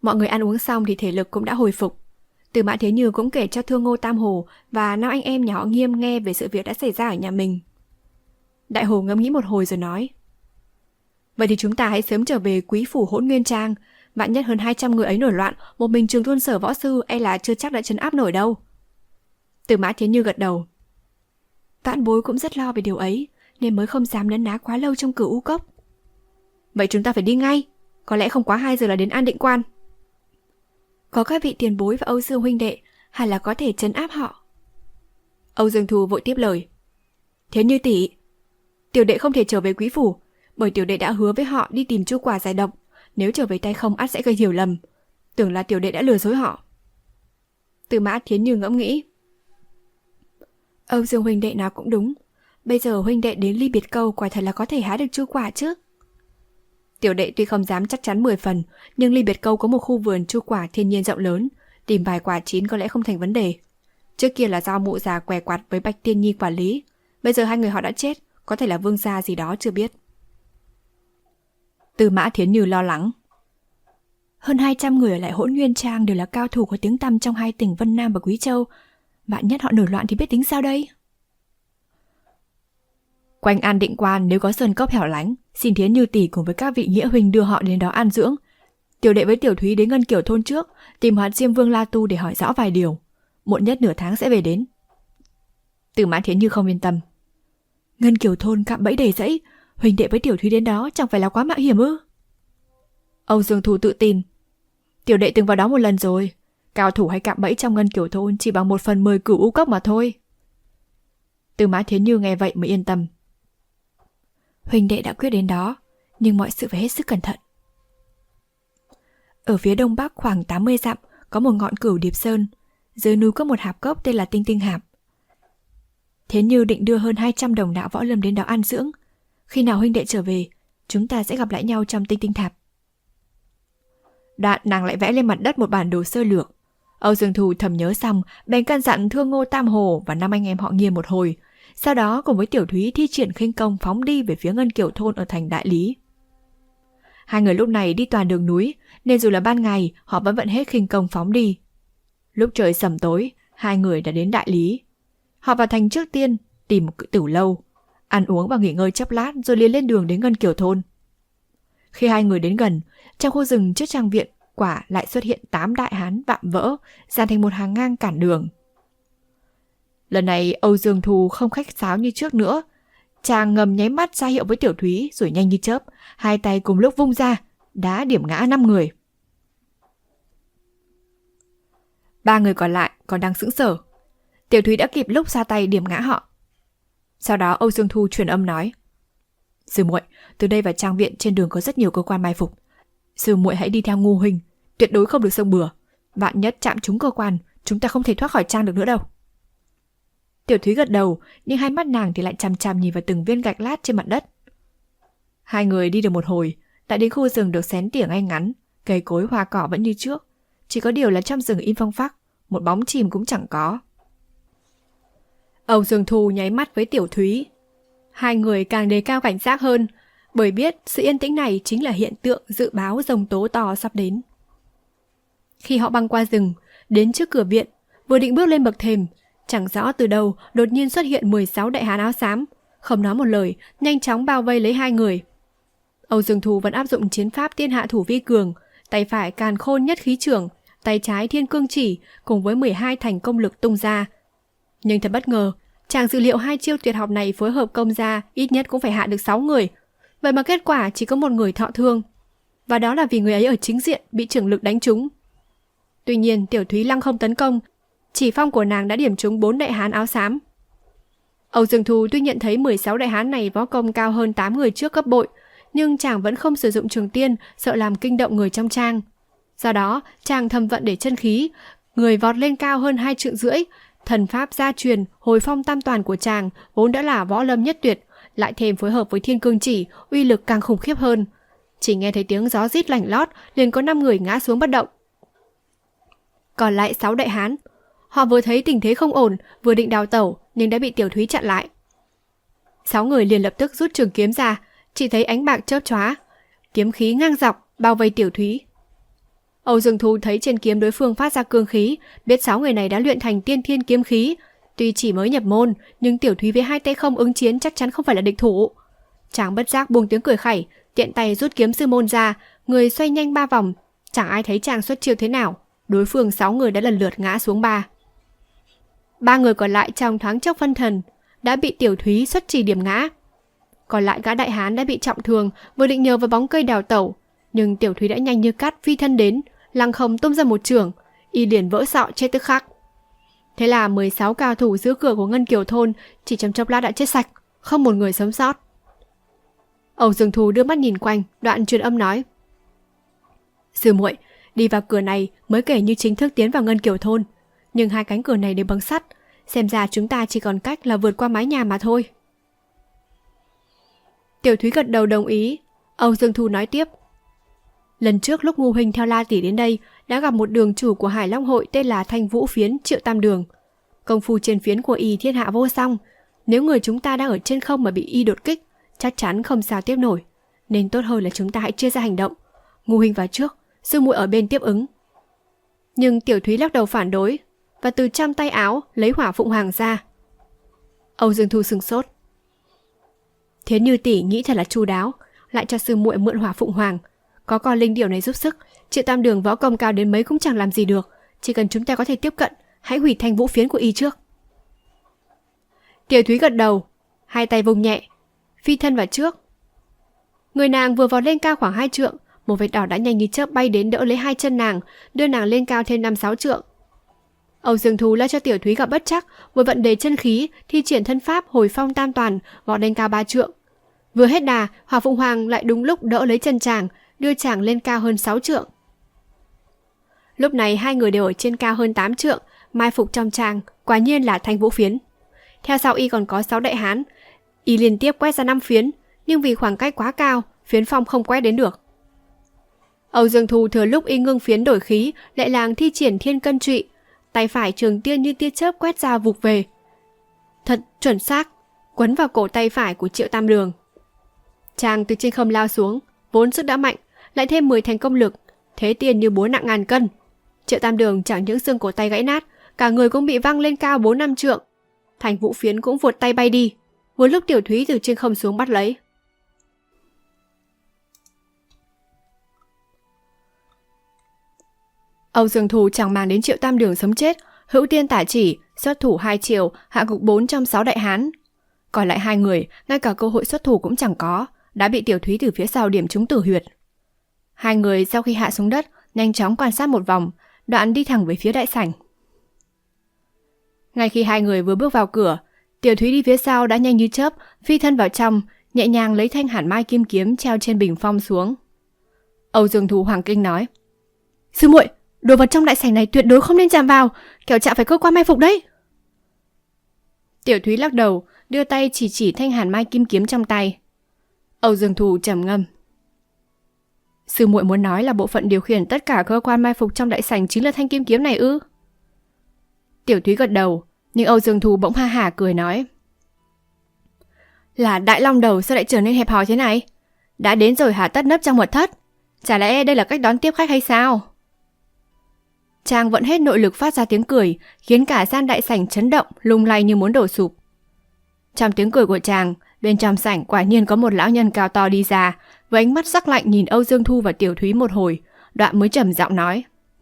Mọi người ăn uống xong thì thể lực cũng đã hồi phục. Từ Mã Thế Như cũng kể cho Thương Ngô Tam Hồ và 5 anh em nhà họ Nghiêm nghe về sự việc đã xảy ra ở nhà mình. Đại Hồ ngẫm nghĩ một hồi rồi nói: Vậy thì chúng ta hãy sớm trở về Quý phủ Hỗn Nguyên Trang. Vạn nhất hơn 200 người ấy nổi loạn, một mình Trường Thôn Sở võ sư e là chưa chắc đã trấn áp nổi đâu. Từ Mã Thế Như gật đầu. Vãn bối cũng rất lo về điều ấy, nên mới không dám nấn ná quá lâu trong Cửu U Cốc. Vậy chúng ta phải đi ngay, có lẽ không quá 2 giờ là đến An Định Quan. Có các vị tiền bối và Âu Dương huynh đệ, hẳn là có thể trấn áp họ. Âu Dương Thu vội tiếp lời: Thế Như tỷ, tiểu đệ không thể trở về Quý phủ, bởi tiểu đệ đã hứa với họ đi tìm chu quả giải độc, nếu trở về tay không ắt sẽ gây hiểu lầm, tưởng là tiểu đệ đã lừa dối họ. Từ Mã Thiến Như ngẫm nghĩ: Âu Dương huynh đệ nào cũng đúng, bây giờ huynh đệ đến Ly Biệt Câu quả thật là có thể hái được chu quả chứ. Tiểu đệ tuy không dám chắc chắn 10 phần, nhưng Ly Biệt Câu có một khu vườn chu quả thiên nhiên rộng lớn, tìm vài quả chín có lẽ không thành vấn đề. Trước kia là do mụ già què quặt với Bạch Tiên Nhi quản lý, bây giờ hai người họ đã chết, có thể là vương gia gì đó chưa biết. Từ Mã Thiến Như lo lắng: Hơn 200 người ở lại Hỗn Nguyên Trang đều là cao thủ có tiếng tăm trong 2 tỉnh Vân Nam và Quý Châu, vạn nhất họ nổi loạn thì biết tính sao đây? Quanh An Định Quan nếu có sơn cốc hẻo lánh, xin Thiến Như tỷ cùng với các vị nghĩa huynh đưa họ đến đó an dưỡng. Tiểu đệ với Tiểu Thúy đến Ngân Kiều thôn trước, tìm Hoạt Diêm Vương La Tu để hỏi rõ vài điều. Muộn nhất nửa tháng sẽ về đến. Từ Mã Thiến Như không yên tâm: Ngân Kiều thôn cạm bẫy đầy rẫy, huynh đệ với Tiểu Thúy đến đó chẳng phải là quá mạo hiểm ư? Âu Dương Thu tự tin: Tiểu đệ từng vào đó một lần rồi, cao thủ hay cạm bẫy trong Ngân Kiều thôn chỉ bằng 1/10 Cửu U Cốc mà thôi. Từ Mã Thiến Như nghe vậy mới yên tâm: Huynh đệ đã quyết đến đó, nhưng mọi sự phải hết sức cẩn thận. Ở phía đông bắc khoảng 80 dặm có một ngọn Cửu Điệp Sơn, dưới núi có một hạp cốc tên là Tinh Tinh Hạp. Thiến Như định đưa hơn 200 đồng đạo võ lâm đến đó an dưỡng. Khi nào huynh đệ trở về, chúng ta sẽ gặp lại nhau trong Tinh Tinh Thạp. Đoạn nàng lại vẽ lên mặt đất một bản đồ sơ lược. Âu Dương Thù thầm nhớ xong, bèn căn dặn Thương Ngô Tam Hồ và 5 anh em họ Nghiêm một hồi, sau đó cùng với Tiểu Thúy thi triển khinh công phóng đi về phía Ngân Kiều thôn ở thành Đại Lý. Hai người lúc này đi toàn đường núi, nên dù là ban ngày họ vẫn vận hết khinh công phóng đi. Lúc trời sầm tối, hai người đã đến Đại Lý. Họ vào thành trước tiên, tìm một tử lâu, ăn uống và nghỉ ngơi chốc lát rồi liền lên đường đến Ngân Kiều thôn. Khi hai người đến gần, trong khu rừng trước trang viện quả lại xuất hiện 8 đại hán vạm vỡ, dàn thành một hàng ngang cản đường. Lần này Âu Dương Thu không khách sáo như trước nữa, chàng ngầm nháy mắt ra hiệu với Tiểu Thúy rồi nhanh như chớp, hai tay cùng lúc vung ra, đá điểm ngã 5 người. 3 người còn lại còn đang sững sờ. Tiểu Thúy đã kịp lúc ra tay điểm ngã họ. Sau đó Âu Dương Thu truyền âm nói: Sư muội, từ đây vào trang viện trên đường có rất nhiều cơ quan mai phục. Sư muội hãy đi theo Ngô huynh, tuyệt đối không được xông bừa. Vạn nhất chạm trúng cơ quan, chúng ta không thể thoát khỏi trang được nữa đâu. Tiểu Thúy gật đầu, nhưng hai mắt nàng thì lại chằm chằm nhìn vào từng viên gạch lát trên mặt đất. Hai người đi được một hồi, đã đến khu rừng được xén tỉa ngay ngắn, cây cối hoa cỏ vẫn như trước, chỉ có điều là trong rừng im phăng phắc, một bóng chìm cũng chẳng có. Âu Dương Thu nháy mắt với Tiểu Thúy. Hai người càng đề cao cảnh giác hơn, bởi biết sự yên tĩnh này chính là hiện tượng dự báo giông tố to sắp đến. Khi họ băng qua rừng, đến trước cửa viện, vừa định bước lên bậc thềm, chẳng rõ từ đâu đột nhiên xuất hiện 16 đại hán áo xám, không nói một lời, nhanh chóng bao vây lấy hai người. Âu Dương Thu vẫn áp dụng chiến pháp tiên hạ thủ vi cường, tay phải càn khôn nhất khí trưởng, tay trái thiên cương chỉ cùng với 12 thành công lực tung ra. Nhưng thật bất ngờ, chàng dự liệu hai chiêu tuyệt học này phối hợp công ra ít nhất cũng phải hạ được 6 người. Vậy mà kết quả chỉ có một người thọ thương. Và đó là vì người ấy ở chính diện bị trưởng lực đánh trúng. Tuy nhiên Tiểu Thúy lăng không tấn công, chỉ phong của nàng đã điểm trúng 4 đại hán áo xám. Âu Dương Thu tuy nhận thấy 16 đại hán này võ công cao hơn 8 người trước gấp bội, nhưng chàng vẫn không sử dụng trường tiên, sợ làm kinh động người trong trang. Do đó chàng thầm vận để chân khí, người vọt lên cao hơn 2,5 trượng, thần pháp gia truyền hồi phong tam toàn của chàng vốn đã là võ lâm nhất tuyệt, lại thêm phối hợp với thiên cương chỉ, uy lực càng khủng khiếp hơn. Chỉ nghe thấy tiếng gió rít lảnh lót, liền có 5 người ngã xuống bất động. Còn lại 6 đại hán, họ vừa thấy tình thế không ổn, vừa định đào tẩu nhưng đã bị Tiểu Thúy chặn lại. 6 người liền lập tức rút trường kiếm ra, chỉ thấy ánh bạc chớp chóa, kiếm khí ngang dọc bao vây Tiểu Thúy. Âu Dương Thu thấy trên kiếm đối phương phát ra cương khí, biết 6 người này đã luyện thành tiên thiên kiếm khí. Tuy chỉ mới nhập môn, nhưng Tiểu Thúy với 2 tay không ứng chiến chắc chắn không phải là địch thủ. Chàng bất giác buông tiếng cười khẩy, tiện tay rút kiếm sư môn ra, người xoay nhanh 3 vòng. Chẳng ai thấy chàng xuất chiêu thế nào, đối phương 6 người đã lần lượt ngã xuống 3 người còn lại trong thoáng chốc phân thần, đã bị Tiểu Thúy xuất trì điểm ngã. Còn lại gã đại hán đã bị trọng thương, vừa định nhờ vào bóng cây đào tẩu, nhưng Tiểu Thúy đã nhanh như cát phi thân đến, lăng không tung ra một chưởng, y liền vỡ sọ chết tức khắc. Thế là 16 cao thủ giữ cửa của Ngân Kiều thôn chỉ trong chốc lát đã chết sạch, không một người sống sót. Âu Dương Thu đưa mắt nhìn quanh, đoạn truyền âm nói: Sư muội, đi vào cửa này mới kể như chính thức tiến vào Ngân Kiều thôn, nhưng 2 cánh cửa này đều bằng sắt, xem ra chúng ta chỉ còn cách là vượt qua mái nhà mà thôi. Tiểu Thúy gật đầu đồng ý. Âu Dương Thu nói tiếp: Lần trước lúc Ngô huynh theo La tỷ đến đây, đã gặp một đường chủ của Hải Long hội tên là Thanh Vũ Phiến Triệu Tam Đường. Công phu trên phiến của y thiên hạ vô song, nếu người chúng ta đang ở trên không mà bị y đột kích, chắc chắn không sao tiếp nổi, nên tốt hơn là chúng ta hãy chia ra hành động. Ngô huynh vào trước, sư muội ở bên tiếp ứng. Nhưng Tiểu Thúy lắc đầu phản đối, và từ trong tay áo lấy hỏa phụng hoàng ra. Âu Dương Thu sửng sốt. Thiến Như tỷ nghĩ thật là chu đáo, lại cho sư muội mượn hỏa phụng hoàng. Có con linh điểu này giúp sức, Triệu Tam Đường võ công cao đến mấy cũng chẳng làm gì được. Chỉ cần chúng ta có thể tiếp cận, hãy hủy Thanh Vũ Phiến của y trước. Tiểu Thúy gật đầu, 2 tay vùng nhẹ, phi thân vào trước. Người nàng vừa vọt lên cao khoảng 2 trượng, một vệt đỏ đã nhanh như chớp bay đến đỡ lấy 2 chân nàng, đưa nàng lên cao thêm 5-6 trượng. Âu Dương Thu lo cho Tiểu Thúy gặp bất trắc, vừa vận đề chân khí, thi triển thân pháp hồi phong tam toàn, vọt lên cao 3 trượng. Vừa hết đà, hỏa phụng hoàng lại đúng lúc đỡ lấy chân chàng, đưa chàng lên cao hơn 6 trượng. Lúc này 2 người đều ở trên cao hơn 8 trượng, mai phục trong chàng, quả nhiên là Thanh Vũ Phiến. Theo sau y còn có 6 đại hán, y liên tiếp quét ra 5 phiến, nhưng vì khoảng cách quá cao, phiến phong không quét đến được. Âu Dương Thu thừa lúc y ngưng phiến đổi khí, lại làng thi triển thiên cân trụy, tay phải trường tiên như tia chớp quét ra vụt về. Thật chuẩn xác, quấn vào cổ tay phải của Triệu Tam Đường. Chàng từ trên không lao xuống, vốn sức đã mạnh, lại thêm 10 thành công lực, thế tiền như búa nặng ngàn cân. Triệu Tam Đường chẳng những xương cổ tay gãy nát, cả người cũng bị văng lên cao 4-5 trượng. Thành Vũ Phiến cũng vụt tay bay đi, vừa lúc Tiểu Thúy từ trên không xuống bắt lấy. Âu Dương Thu chẳng màng đến Triệu Tam Đường sống chết, hữu tiên tả chỉ, xuất thủ 2 chiều, hạ gục 4 trong 6 đại hán. Còn lại 2 người, ngay cả cơ hội xuất thủ cũng chẳng có, đã bị Tiểu Thúy từ phía sau điểm trúng tử huyệt. 2 người sau khi hạ xuống đất, nhanh chóng quan sát một vòng, đoạn đi thẳng về phía đại sảnh. Ngay khi 2 người vừa bước vào cửa, Tiểu Thúy đi phía sau đã nhanh như chớp, phi thân vào trong, nhẹ nhàng lấy thanh hàn mai kim kiếm treo trên bình phong xuống. Âu Dương Thu hoàng kinh nói: Sư muội, đồ vật trong đại sảnh này tuyệt đối không nên chạm vào, kẻo chạm phải cơ quan mai phục đấy. Tiểu Thúy lắc đầu, đưa tay chỉ thanh hàn mai kim kiếm trong tay. Âu Dương Thu trầm ngâm: Sư muội muốn nói là bộ phận điều khiển tất cả cơ quan mai phục trong đại sảnh chính là thanh kim kiếm này ư? Tiểu Thúy gật đầu, nhưng Âu Dương Thu bỗng ha hả cười nói: Là Đại Long Đầu sao lại trở nên hẹp hòi thế này? Đã đến rồi hả tất nấp trong mật thất? Chả lẽ đây là cách đón tiếp khách hay sao? Chàng vẫn hết nội lực phát ra tiếng cười, khiến cả gian đại sảnh chấn động, lung lay như muốn đổ sụp. Trong tiếng cười của chàng, bên trong sảnh quả nhiên có một lão nhân cao to đi ra, với ánh mắt sắc lạnh nhìn Âu Dương Thu và Tiểu Thúy một hồi, đoạn mới trầm giọng nói: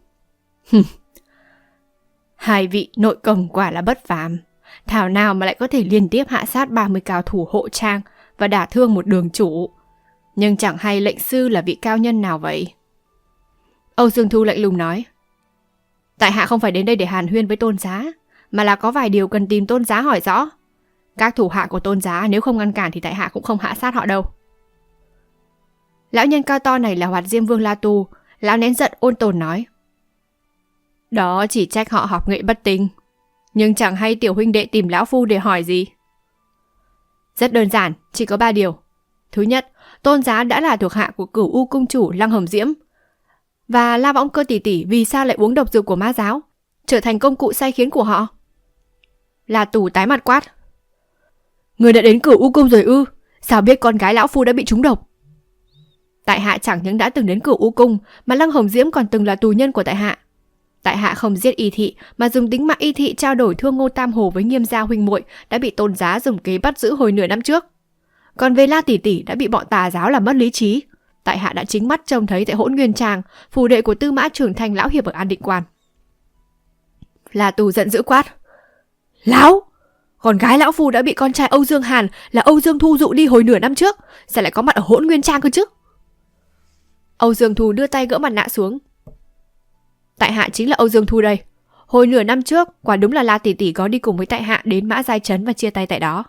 2 vị nội công quả là bất phàm, thảo nào mà lại có thể liên tiếp hạ sát 30 cao thủ hộ trang và đả thương một đường chủ. Nhưng chẳng hay lệnh sư là vị cao nhân nào vậy? Âu Dương Thu lạnh lùng nói: Tại hạ không phải đến đây để hàn huyên với Tôn Giá, mà là có vài điều cần tìm Tôn Giá hỏi rõ. Các thủ hạ của Tôn Giá nếu không ngăn cản thì tại hạ cũng không hạ sát họ đâu. Lão nhân cao to này là Hoạt Diêm Vương La Tu. Lão nén giận ôn tồn nói: Đó chỉ trách họ học nghệ bất tinh, nhưng chẳng hay tiểu huynh đệ tìm lão phu để hỏi gì. Rất đơn giản, chỉ có 3 điều. Thứ nhất, Tôn Giá đã là thuộc hạ của Cửu U cung chủ Lăng Hồng Diễm. Và La Võng Cơ tỷ tỷ vì sao lại uống độc dược của ma giáo, trở thành công cụ sai khiến của họ? La Tù tái mặt quát: Người đã đến Cửu U cung rồi ư? Sao biết con gái lão phu đã bị trúng độc? Tại hạ chẳng những đã từng đến Cửu U Cung, mà Lăng Hồng Diễm còn từng là tù nhân của tại hạ. Tại hạ không giết Y Thị, mà dùng tính mạng Y Thị trao đổi Thương Ngô Tam Hồ với Nghiêm gia huynh muội, đã bị Tôn giá dùng kế bắt giữ hồi nửa năm trước. Còn về La tỷ tỷ đã bị bọn tà giáo làm mất lý trí. Tại hạ đã chính mắt trông thấy tại Hỗn Nguyên Tràng, phù đệ của Tư Mã Trường Thanh lão hiệp ở An Định Quan. La Tù giận dữ quát: Lão! Con gái lão phu đã bị con trai Âu Dương Hàn là Âu Dương Thu dụ đi hồi nửa năm trước, sao lại có mặt ở Hỗn Nguyên Trang cơ chứ? Âu Dương Thu đưa tay gỡ mặt nạ xuống. Tại hạ chính là Âu Dương Thu đây. Hồi nửa năm trước, quả đúng là La tỷ tỷ có đi cùng với tại hạ đến Mã Giai Trấn và chia tay tại đó.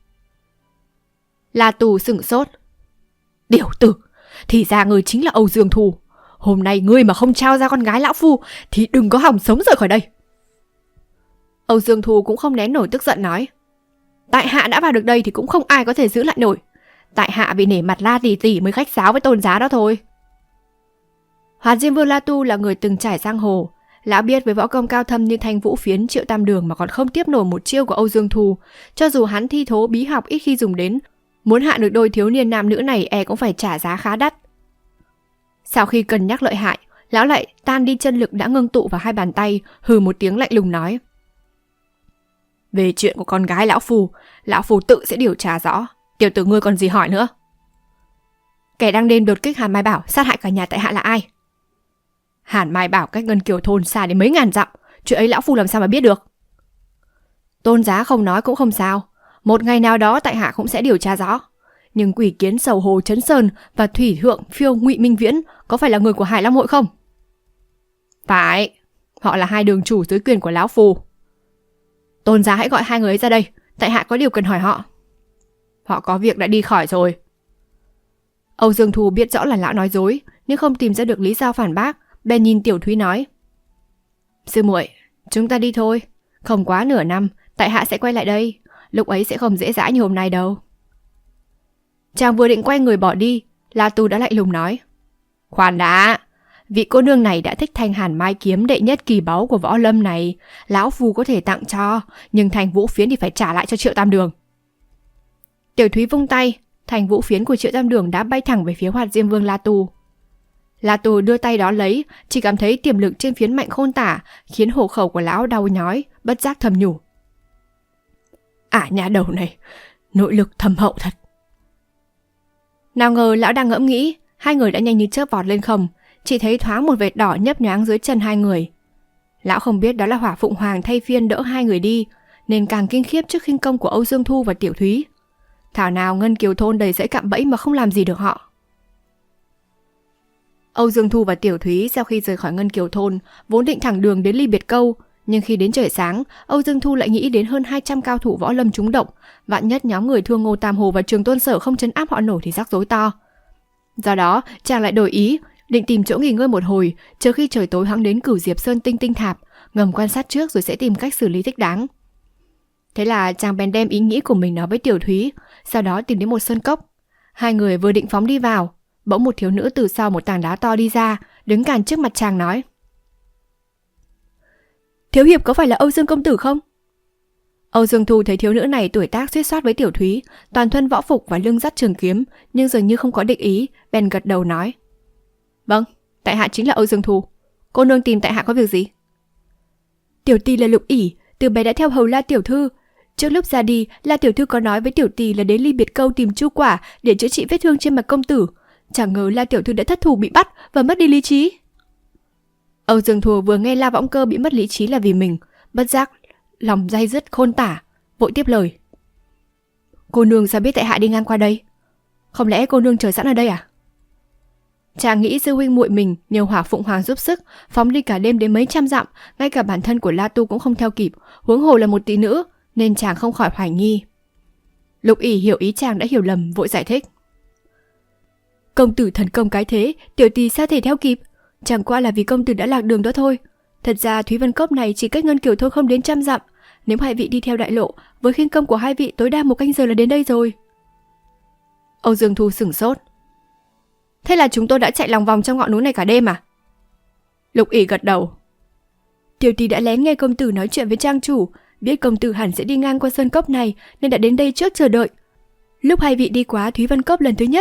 La Tù sửng sốt. Tiểu tử, thì ra ngươi chính là Âu Dương Thu. Hôm nay ngươi mà không trao ra con gái lão phu thì đừng có hòng sống rời khỏi đây. Âu Dương Thu cũng không nén nổi tức giận nói: Tại hạ đã vào được đây thì cũng không ai có thể giữ lại nổi. Tại hạ vì nể mặt La tỷ tỷ mới khách sáo với Tôn giá đó thôi. Hoạt Diêm Vương La Tu là người từng trải giang hồ. Lão biết với võ công cao thâm như Thanh Vũ Phiến, Triệu Tam Đường mà còn không tiếp nổi một chiêu của Âu Dương Thu. Cho dù hắn thi thố bí học ít khi dùng đến, muốn hạ được đôi thiếu niên nam nữ này e cũng phải trả giá khá đắt. Sau khi cân nhắc lợi hại, lão lại tan đi chân lực đã ngưng tụ vào hai bàn tay, hừ một tiếng lạnh lùng nói: Về chuyện của con gái lão phu tự sẽ điều tra rõ. Tiểu tử ngươi còn gì hỏi nữa? Kẻ đang đêm đột kích Hàn Mai Bảo sát hại cả nhà tại hạ là ai? Hàn Mai Bảo cách Ngân Kiều thôn xa đến mấy ngàn dặm, chuyện ấy lão phu làm sao mà biết được? Tôn giá không nói cũng không sao, một ngày nào đó tại hạ cũng sẽ điều tra rõ. Nhưng Quỷ Kiến Sầu Hồ Trấn Sơn và Thủy Thượng Phiêu Ngụy Minh Viễn có phải là người của Hải Long hội không? Phải, họ là hai đường chủ dưới quyền của lão phu. Tôn giá hãy gọi hai người ấy ra đây, tại hạ có điều cần hỏi họ. Họ có việc đã đi khỏi rồi. Âu Dương Thu biết rõ là lão nói dối, nhưng không tìm ra được lý do phản bác, bèn nhìn Tiểu Thúy nói: Sư muội, chúng ta đi thôi. Không quá nửa năm, tại hạ sẽ quay lại đây. Lúc ấy sẽ không dễ dãi như hôm nay đâu. Chàng vừa định quay người bỏ đi, La Tu đã lạnh lùng nói: Khoan đã, vị cô nương này đã thích thanh Hàn Mai kiếm đệ nhất kỳ báu của võ lâm này, lão phu có thể tặng cho, nhưng thanh vũ phiến thì phải trả lại cho Triệu Tam Đường. Tiểu Thúy vung tay, thanh vũ phiến của Triệu Tam Đường đã bay thẳng về phía Hoạt Diêm Vương La Tu. La Tu đưa tay đó lấy, chỉ cảm thấy tiềm lực trên phiến mạnh khôn tả, khiến hổ khẩu của lão đau nhói, bất giác thầm nhủ: nhà đầu này, nội lực thâm hậu thật. Nào ngờ lão đang ngẫm nghĩ, hai người đã nhanh như chớp vọt lên không, chỉ thấy thoáng một vệt đỏ nhấp nhoáng dưới chân hai người. Lão không biết đó là Hỏa Phụng Hoàng thay phiên đỡ hai người đi, nên càng kinh khiếp trước khinh công của Âu Dương Thu và Tiểu Thúy. Thảo nào Ngân Kiều thôn đầy rẫy cạm bẫy mà không làm gì được họ. Âu Dương Thu và Tiểu Thúy sau khi rời khỏi Ngân Kiều thôn vốn định thẳng đường đến Ly Biệt Câu, nhưng khi đến trời sáng, Âu Dương Thu lại nghĩ đến hơn 200 cao thủ võ lâm trúng động, vạn nhất nhóm người Thương Ngô Tam Hồ và Trường Tôn Sở không trấn áp họ nổi thì rắc rối to. Do đó, chàng lại đổi ý, định tìm chỗ nghỉ ngơi một hồi, chờ khi trời tối hắn đến Cửu Diệp Sơn Tinh Tinh Tháp, ngầm quan sát trước rồi sẽ tìm cách xử lý thích đáng. Thế là chàng bèn đem ý nghĩ của mình nói với Tiểu Thúy, sau đó tìm đến một sơn cốc. Hai người vừa định phóng đi vào, bỗng một thiếu nữ từ sau một tảng đá to đi ra, đứng cản trước mặt chàng nói: Thiếu hiệp có phải là Âu Dương công tử không? Âu Dương Thu thấy thiếu nữ này tuổi tác xuýt xoát với Tiểu Thúy, toàn thân võ phục và lưng dắt trường kiếm, nhưng dường như không có định ý, bèn gật đầu nói: Vâng, tại hạ chính là Âu Dương Thu. Cô nương tìm tại hạ có việc gì? Tiểu tỷ là Lục ỷ, từ bé đã theo hầu La tiểu thư. Trước lúc ra đi, La tiểu thư có nói với tiểu tỷ là đến Ly Biệt Câu tìm chu quả để chữa trị vết thương trên mặt công tử. Chẳng ngờ La tiểu thư đã thất thủ bị bắt và mất đi lý trí. Âu Dương Thu vừa nghe La Võng Cơ bị mất lý trí là vì mình, bất giác lòng day dứt khôn tả, vội tiếp lời: Cô nương sao biết tại hạ đi ngang qua đây? Không lẽ cô nương chờ sẵn ở đây à? Chàng nghĩ sư huynh muội mình nhờ Hỏa Phụng Hoàng giúp sức, phóng đi cả đêm đến mấy trăm dặm, ngay cả bản thân của La Tu cũng không theo kịp, huống hồ là một tỷ nữ, nên chàng không khỏi hoài nghi. Lục ỷ hiểu ý chàng đã hiểu lầm, vội giải thích: Công tử thần công cái thế, tiểu tỷ sao thể theo kịp? Chẳng qua là vì công tử đã lạc đường đó thôi. Thật ra Thúy Vân Cốc này chỉ cách Ngân Kiều thôn không đến 100 dặm. Nếu hai vị đi theo đại lộ, với khinh công của hai vị tối đa 1 canh giờ là đến đây rồi. Âu Dương Thu sửng sốt: Thế là chúng tôi đã chạy lòng vòng trong ngọn núi này cả đêm à? Lục ỷ gật đầu: Tiểu tỷ đã lén nghe công tử nói chuyện với trang chủ, biết công tử hẳn sẽ đi ngang qua sơn cốc này nên đã đến đây trước chờ đợi. Lúc hai vị đi qua Thúy Vân Cốc lần thứ nhất,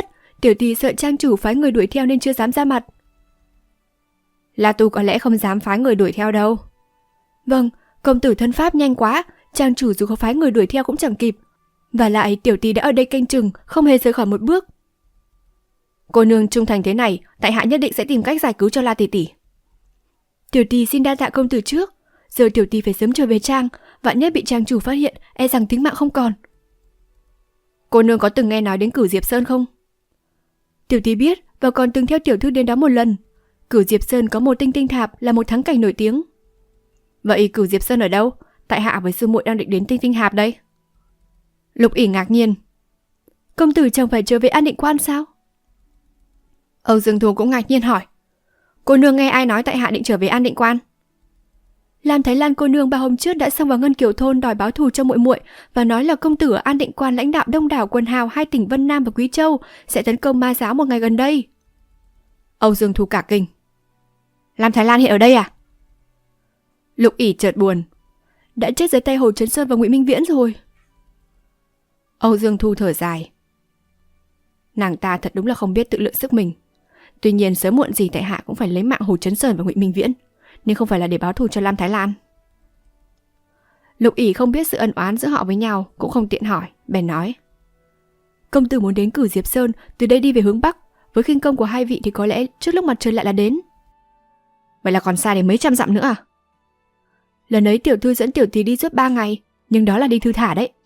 Tiểu tỷ sợ trang chủ phái người đuổi theo nên chưa dám ra mặt. La Tu có lẽ không dám phái người đuổi theo đâu. Vâng, công tử thân pháp nhanh quá, trang chủ dù có phái người đuổi theo cũng chẳng kịp. Và lại tiểu tỷ đã ở đây canh chừng, không hề rời khỏi một bước. Cô nương trung thành thế này, tại hạ nhất định sẽ tìm cách giải cứu cho La tỷ tỷ. Tiểu tỷ xin đa tạ công tử trước. Giờ tiểu tỷ phải sớm trở về trang, vạn nhất bị trang chủ phát hiện, e rằng tính mạng không còn. Cô nương có từng nghe nói đến Cửu Diệp Sơn không? Tiểu tỷ biết và còn từng theo tiểu thư đến đó một lần. Cửu Diệp Sơn có một tinh tinh tháp là một thắng cảnh nổi tiếng. Vậy Cửu Diệp Sơn ở đâu? Tại hạ với sư muội đang định đến tinh tinh tháp đây. Lục ỉ ngạc nhiên. Công tử chẳng phải trở về An Định Quan sao? Âu Dương Thu cũng ngạc nhiên hỏi. Cô nương nghe ai nói tại hạ định trở về An Định Quan? Lam Thái Lan cô nương 3 hôm trước đã xông vào Ngân Kiều thôn đòi báo thù cho muội muội và nói là công tử ở An Định Quan lãnh đạo đông đảo quần hào 2 tỉnh Vân Nam và Quý Châu sẽ tấn công ma giáo một ngày gần đây. Âu Dương Thu cả kinh. Lam Thái Lan hiện ở đây à? Lục ỉ chợt buồn. Đã chết dưới tay Hồ Chấn Sơn và Ngụy Minh Viễn rồi. Âu Dương Thu thở dài. Nàng ta thật đúng là không biết tự lượng sức mình. Tuy nhiên sớm muộn gì tại hạ cũng phải lấy mạng Hồ Chấn Sơn và Ngụy Minh Viễn, nhưng không phải là để báo thù cho Lam Thái Lan. Lục ỉ không biết sự ân oán giữa họ với nhau, cũng không tiện hỏi, bèn nói. Công tử muốn đến Cửu Diệp Sơn, từ đây đi về hướng Bắc, với khinh công của hai vị thì có lẽ trước lúc mặt trời lại là đến. Vậy là còn xa đến mấy trăm dặm nữa à? Lần ấy tiểu thư dẫn tiểu tỷ đi suốt 3 ngày, nhưng đó là đi thư thả đấy.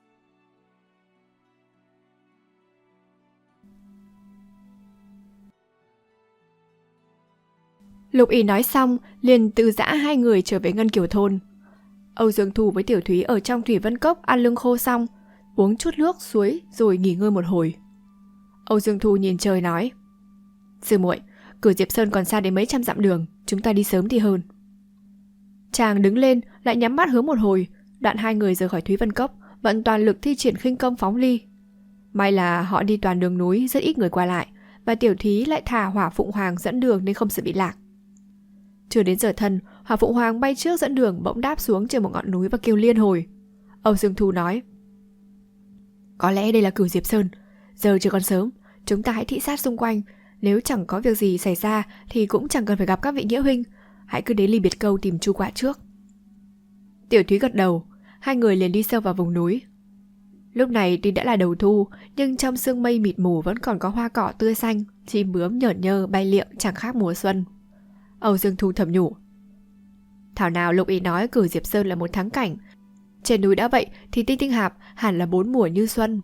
Lục ỉ nói xong, liền từ giã 2 người trở về Ngân Kiều thôn. Âu Dương Thu với Tiểu Thúy ở trong thủy vân cốc ăn lương khô xong, uống chút nước suối rồi nghỉ ngơi một hồi. Âu Dương Thu nhìn trời nói. Sư muội, Cửu Diệp Sơn còn xa đến mấy trăm dặm đường, chúng ta đi sớm thì hơn. Chàng đứng lên, lại nhắm mắt hướng một hồi, đoạn 2 người rời khỏi thúy vân cốc, vận toàn lực thi triển khinh công phóng ly. May là họ đi toàn đường núi, rất ít người qua lại, và Tiểu Thúy lại thả Hỏa Phụng Hoàng dẫn đường nên không sợ bị lạc. Chưa đến giờ thân, Hỏa Phụng Hoàng bay trước dẫn đường bỗng đáp xuống trên một ngọn núi và kêu liên hồi. Âu Dương Thu nói. Có lẽ đây là Cửu Diệp Sơn, giờ chưa còn sớm, chúng ta hãy thị sát xung quanh, nếu chẳng có việc gì xảy ra thì cũng chẳng cần phải gặp các vị nghĩa huynh, hãy cứ đến Ly Biệt Câu tìm Chu Quạ trước. Tiểu Thúy gật đầu, 2 người liền đi sâu vào vùng núi. Lúc này tuy đã là đầu thu, nhưng trong sương mây mịt mù vẫn còn có hoa cỏ tươi xanh, chim bướm nhởn nhơ bay liệng chẳng khác mùa xuân. Âu Dương Thu thầm nhủ. Thảo nào Lục ỉ nói Cửu Diệp Sơn là một thắng cảnh. Trên núi đã vậy thì Tinh Tinh Hạp hẳn là 4 mùa như xuân.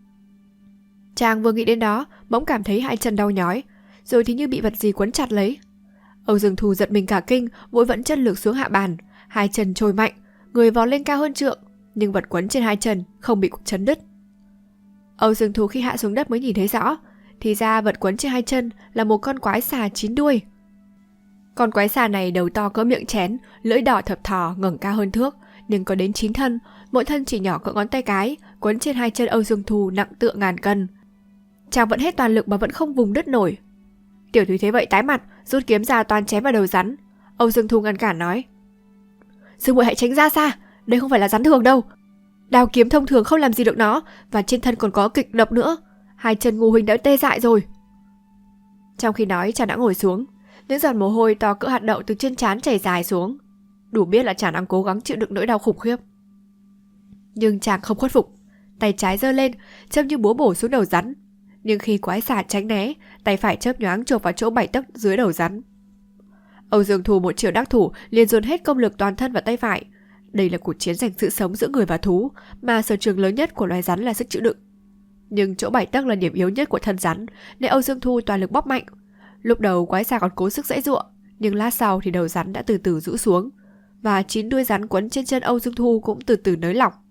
Chàng vừa nghĩ đến đó, bỗng cảm thấy 2 chân đau nhói, rồi thì như bị vật gì quấn chặt lấy. Âu Dương Thu giật mình cả kinh, vội vận chân lược xuống hạ bàn, 2 chân trôi mạnh, người vó lên cao hơn trượng, nhưng vật quấn trên 2 chân không bị chấn đứt. Âu Dương Thu khi hạ xuống đất mới nhìn thấy rõ, thì ra vật quấn trên 2 chân là một con quái xà 9 đuôi. Con quái xà này đầu to cỡ miệng chén, lưỡi đỏ thập thò, ngẩng cao hơn thước, nhưng có đến 9 thân, mỗi thân chỉ nhỏ cỡ ngón tay cái, quấn trên 2 chân Âu Dương Thu nặng tựa ngàn cân. Chàng vẫn hết toàn lực mà vẫn không vùng đứt nổi. Tiểu Thúy thấy vậy tái mặt, rút kiếm ra toan chém vào đầu rắn. Âu Dương Thu ngăn cản nói. Sư muội hãy tránh ra xa, đây không phải là rắn thường đâu. Đao kiếm thông thường không làm gì được nó, và trên thân còn có kịch độc nữa. 2 chân Ngô huynh đã tê dại rồi. Trong khi nói, chàng đã ngồi xuống. Những giọt mồ hôi to cỡ hạt đậu từ trên trán chảy dài xuống, đủ biết là chàng đang cố gắng chịu đựng nỗi đau khủng khiếp. Nhưng chàng không khuất phục, tay trái giơ lên, châm như búa bổ xuống đầu rắn. Nhưng khi quái xà tránh né, tay phải chớp nhoáng chộp vào chỗ 7 tấc dưới đầu rắn. Âu Dương Thu một chiều đắc thủ, liền dồn hết công lực toàn thân vào tay phải. Đây là cuộc chiến giành sự sống giữa người và thú, mà sở trường lớn nhất của loài rắn là sức chịu đựng. Nhưng chỗ 7 tấc là điểm yếu nhất của thân rắn, nên Âu Dương Thu toàn lực bóp mạnh. Lúc đầu quái xà còn cố sức giãy giụa, nhưng lát sau thì đầu rắn đã từ từ rũ xuống, và 9 đuôi rắn quấn trên chân Âu Dương Thu cũng từ từ nới lỏng.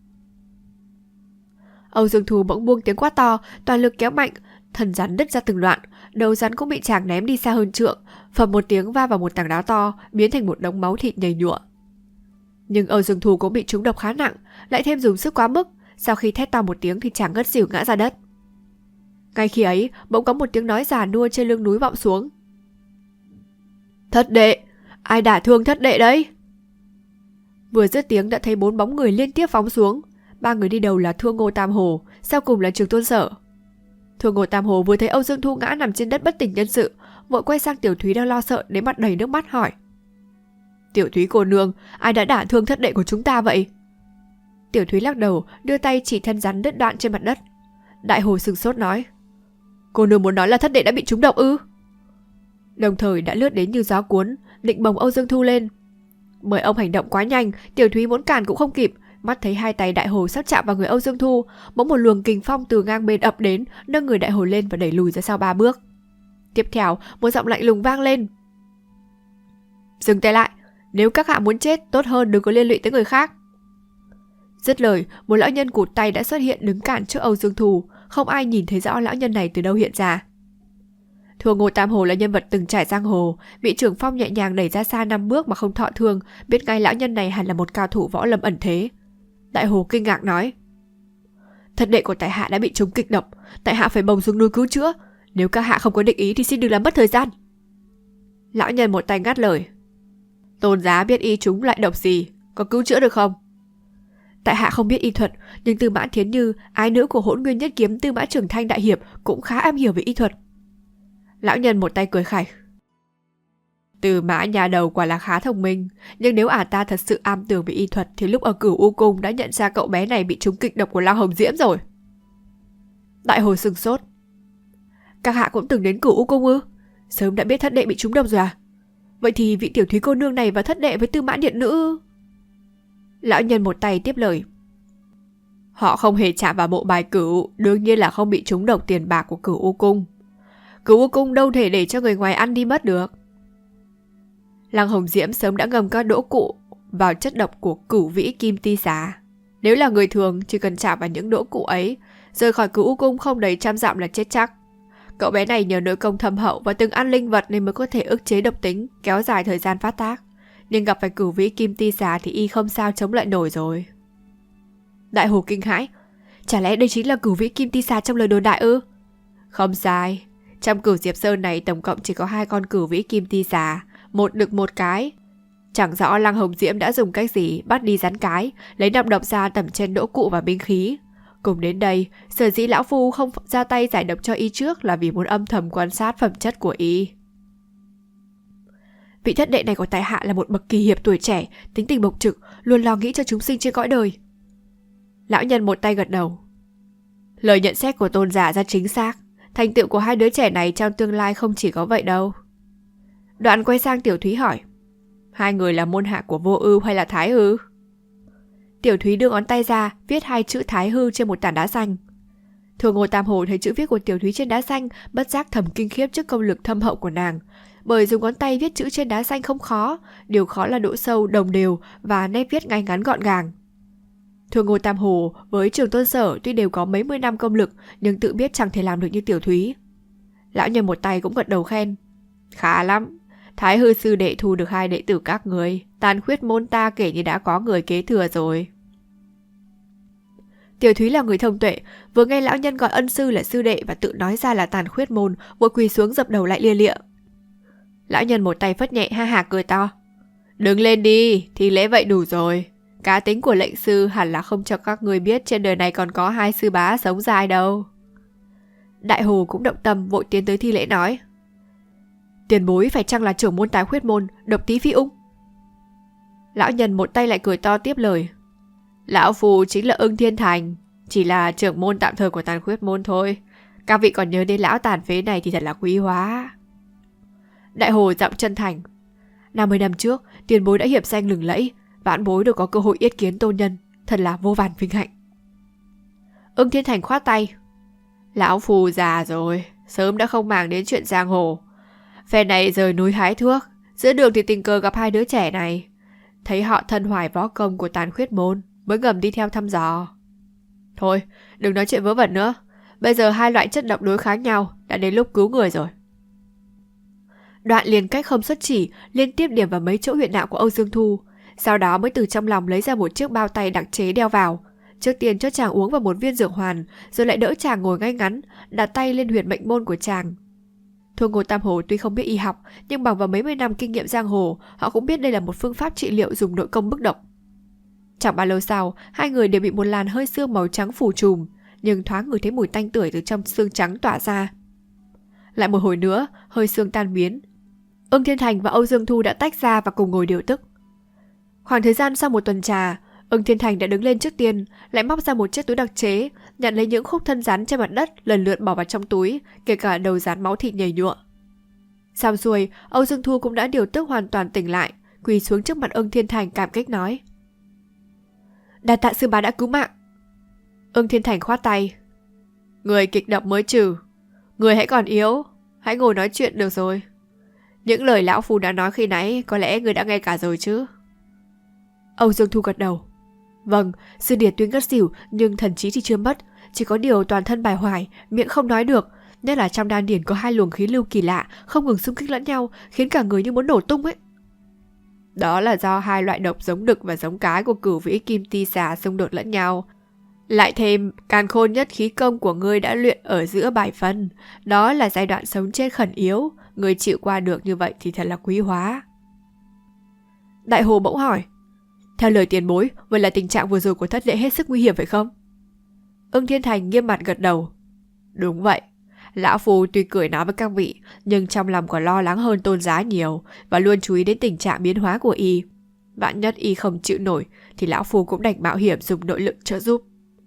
Âu Dương Thu bỗng buông tiếng quát to, toàn lực kéo mạnh, thân rắn đứt ra từng đoạn, đầu rắn cũng bị chàng ném đi xa hơn trượng, phầm một tiếng va vào một tảng đá to, biến thành một đống máu thịt nhầy nhụa. Nhưng Âu Dương Thu cũng bị trúng độc khá nặng, lại thêm dùng sức quá mức, sau khi thét to một tiếng thì chàng ngất xỉu ngã ra đất. Ngay khi ấy, bỗng có một tiếng nói già nua trên lưng núi vọng xuống. Thất đệ! Ai đả thương thất đệ đấy? Vừa dứt tiếng đã thấy 4 bóng người liên tiếp phóng xuống. 3 người đi đầu là Thương Ngô Tam Hồ, sau cùng là Trường Tôn Sở. Thường Ngô Tam Hồ vừa thấy Âu Dương Thu ngã nằm trên đất bất tỉnh nhân sự, vội quay sang Tiểu Thúy đang lo sợ đến mặt đầy nước mắt hỏi: Tiểu Thúy cô nương, ai đã đả thương thất đệ của chúng ta vậy? Tiểu Thúy lắc đầu, đưa tay chỉ thân rắn đứt đoạn trên mặt đất. Đại Hồ sửng sốt nói: Cô nương muốn nói là thất đệ đã bị trúng độc ư? Đồng thời đã lướt đến như gió cuốn, định bồng Âu Dương Thu lên. Bởi ông hành động quá nhanh, Tiểu Thúy muốn cản cũng không kịp. Mắt thấy hai tay Đại Hồ sắp chạm vào người Âu Dương Thu, bỗng một luồng kình phong từ ngang bên ập đến, nâng người Đại Hồ lên và đẩy lùi ra sau 3 bước. Tiếp theo, một giọng lạnh lùng vang lên: Dừng tay lại, nếu các hạ muốn chết, tốt hơn đừng có liên lụy tới người khác. Dứt lời, một lão nhân cụt tay đã xuất hiện đứng cản trước Âu Dương Thu. Không ai nhìn thấy rõ lão nhân này từ đâu hiện ra. Thường Ngô Tam Hồ là nhân vật từng trải giang hồ, bị Trưởng Phong nhẹ nhàng đẩy ra xa 5 bước mà không thọ thương, biết ngay lão nhân này hẳn là một cao thủ võ lâm ẩn thế. Đại Hồ kinh ngạc nói: Thất đệ của tại hạ đã bị trúng kịch độc, tại hạ phải bồng xuống núi cứu chữa, nếu các hạ không có định ý thì xin đừng làm mất thời gian. Lão nhân một tay ngắt lời: Tôn giá biết y trúng loại độc gì, có cứu chữa được không? Tại hạ không biết y thuật, nhưng Tư Mã Thiến Như, ái nữ của Hỗn Nguyên Nhất Kiếm Tư Mã Trường Thanh đại hiệp, cũng khá am hiểu về y thuật. Lão nhân một tay cười khẩy: Tư Mã nhà đầu quả là khá thông minh, nhưng nếu ta thật sự am tường về y thuật thì lúc ở Cửu U Cung đã nhận ra cậu bé này bị trúng kịch độc của Lăng Hồng Diễm rồi. Đại Hồ sửng sốt: Các hạ cũng từng đến Cửu U Cung ư? Sớm đã biết thất đệ bị trúng độc rồi à? Vậy thì vị Tiểu Thúy cô nương này và thất đệ với Tư Mã điện nữ... Lão nhân một tay tiếp lời: Họ không hề chạm vào bộ bài cửu, đương nhiên là không bị trúng độc tiền bạc của Cửu U Cung. Cửu U Cung đâu thể để cho người ngoài ăn đi mất được. Lăng Hồng Diễm sớm đã ngầm các đỗ cụ vào chất độc của Cửu Vĩ Kim Ti Xà. Nếu là người thường, chỉ cần chạm vào những đỗ cụ ấy, rời khỏi Cửu U Cung không đầy 100 dặm là chết chắc. Cậu bé này nhờ nội công thâm hậu và từng ăn linh vật nên mới có thể ức chế độc tính, kéo dài thời gian phát tác. Nhưng gặp phải Cửu Vĩ Kim Ti Xà thì y không sao chống lại nổi rồi. Đại Hồ kinh hãi: Chả lẽ đây chính là Cửu Vĩ Kim Ti Xà trong lời đồn đại ư? Không sai, trong Cửu Diệp Sơn này tổng cộng chỉ có 2 con Cửu Vĩ Kim Ti Xà, một đực một cái. Chẳng rõ Lăng Hồng Diễm đã dùng cách gì bắt đi rắn cái, lấy nọc độc ra tẩm trên đỗ cụ và binh khí. Cùng đến đây, sở dĩ lão phu không ra tay giải độc cho y trước là vì muốn âm thầm quan sát phẩm chất của y. Vị thất đệ này của tại hạ là một bậc kỳ hiệp tuổi trẻ, tính tình bộc trực, luôn lo nghĩ cho chúng sinh trên cõi đời. Lão nhân một tay gật đầu: Lời nhận xét của tôn giả rất chính xác, thành tựu của 2 đứa trẻ này trong tương lai không chỉ có vậy đâu. Đoạn quay sang Tiểu Thúy hỏi: 2 người là môn hạ của Vô Ưu hay là Thái Hư? Tiểu Thúy đưa ngón tay ra, viết 2 chữ Thái Hư trên một tảng đá xanh. Thường Ngô Tam Hồ thấy chữ viết của Tiểu Thúy trên đá xanh, bất giác thầm kinh khiếp trước công lực thâm hậu của nàng. Bởi dùng ngón tay viết chữ trên đá xanh không khó, điều khó là độ sâu, đồng đều và nét viết ngay ngắn gọn gàng. Thường Ngô Tam Hồ với Trường Tôn Sở tuy đều có mấy mươi năm công lực, nhưng tự biết chẳng thể làm được như Tiểu Thúy. Lão nhân một tay cũng gật đầu khen: Khá lắm, Thái Hư sư đệ thu được 2 đệ tử các người, Tàn Khuyết môn ta kể như đã có người kế thừa rồi. Tiểu Thúy là người thông tuệ, vừa nghe lão nhân gọi ân sư là sư đệ và tự nói ra là Tàn Khuyết môn, vội quỳ xuống dập đầu lại lia lịa. Lão nhân một tay phất nhẹ, ha hả cười to: Đứng lên đi, thì lễ vậy đủ rồi. Cá tính của lệnh sư hẳn là không cho các người biết trên đời này còn có 2 sư bá sống dài đâu. Đại Hồ cũng động tâm, vội tiến tới thi lễ nói: Tiền bối phải chăng là trưởng môn Tái Khuyết môn, Độc Tí Phi Ung? Lão nhân một tay lại cười to tiếp lời: Lão phù chính là Ưng Thiên Thành, chỉ là trưởng môn tạm thời của Tàn Khuyết môn thôi. Các vị còn nhớ đến lão tàn phế này thì thật là quý hóa. Đại Hồ giọng chân thành: 50 năm trước, tiền bối đã hiệp danh lừng lẫy, vãn bối được có cơ hội yết kiến tôn nhân, thật là vô vàn vinh hạnh. Ưng Thiên Thành khoát tay: Lão phù già rồi, sớm đã không màng đến chuyện giang hồ. Phe này rời núi hái thuốc, giữa đường thì tình cờ gặp 2 đứa trẻ này, thấy họ thân hoài võ công của Tàn Khuyết môn, mới ngầm đi theo thăm dò. Thôi, đừng nói chuyện vớ vẩn nữa, bây giờ 2 loại chất độc đối kháng nhau, đã đến lúc cứu người rồi. Đoạn liền cách không xuất chỉ, liên tiếp điểm vào mấy chỗ huyệt đạo của Âu Dương Thu, sau đó mới từ trong lòng lấy ra một chiếc bao tay đặc chế đeo vào. Trước tiên cho chàng uống vào một viên dược hoàn, rồi lại đỡ chàng ngồi ngay ngắn, đặt tay lên huyệt mệnh môn của chàng. Thường Ngô Tam Hồ tuy không biết y học, nhưng bằng vào mấy mươi năm kinh nghiệm giang hồ, họ cũng biết đây là một phương pháp trị liệu dùng nội công bức độc. Chẳng bao lâu sau, 2 người đều bị một làn hơi sương màu trắng phủ trùm. nhưng thoáng ngửi thấy mùi tanh tưởi từ trong xương trắng tỏa ra. Lại một hồi nữa, hơi xương tan biến. Ưng Thiên Thành và Âu Dương Thu đã tách ra và cùng ngồi điều tức. Khoảng thời gian sau một tuần trà, Ưng Thiên Thành đã đứng lên trước tiên, lại móc ra một chiếc túi đặc chế, nhận lấy những khúc thân rắn trên mặt đất, lần lượt bỏ vào trong túi, kể cả đầu rắn máu thịt nhầy nhụa. Xong xuôi, Âu Dương Thu cũng đã điều tức hoàn toàn tỉnh lại, quỳ xuống trước mặt Ưng Thiên Thành cảm kích nói: "Đa tạ sư bá đã cứu mạng." Ưng Thiên Thành khoát tay: "Người kịch độc mới trừ, người hãy còn yếu, hãy ngồi nói chuyện được rồi. Những lời lão phu đã nói khi nãy có lẽ người đã nghe cả rồi chứ?" Âu Dương Thu gật đầu: "Vâng, sư điệt tuy ngất xỉu nhưng thần trí thì chưa mất, chỉ có điều toàn thân bài hoài, miệng không nói được, nhất là trong đan điền có hai luồng khí lưu kỳ lạ không ngừng xung kích lẫn nhau, khiến cả người như muốn nổ tung ấy." "Đó là do hai loại độc giống đực và giống cái của cửu vĩ kim ti xà xung đột lẫn nhau. Lại thêm càn khôn nhất khí công của ngươi đã luyện ở giữa bài phân, đó là giai đoạn sống chết khẩn yếu, ngươi chịu qua được như vậy thì thật là quý hóa." Đại Hồ bỗng hỏi: "Theo lời tiền bối, vậy là tình trạng vừa rồi của thất đệ hết sức nguy hiểm phải không?" Ưng Thiên Thành nghiêm mặt gật đầu: "Đúng vậy. Lão phu tuy cười nói với các vị, nhưng trong lòng còn lo lắng hơn Tôn Giá nhiều và luôn chú ý đến tình trạng biến hóa của y. Vạn nhất y không chịu nổi thì lão phu cũng đành mạo hiểm dùng nội lực trợ giúp."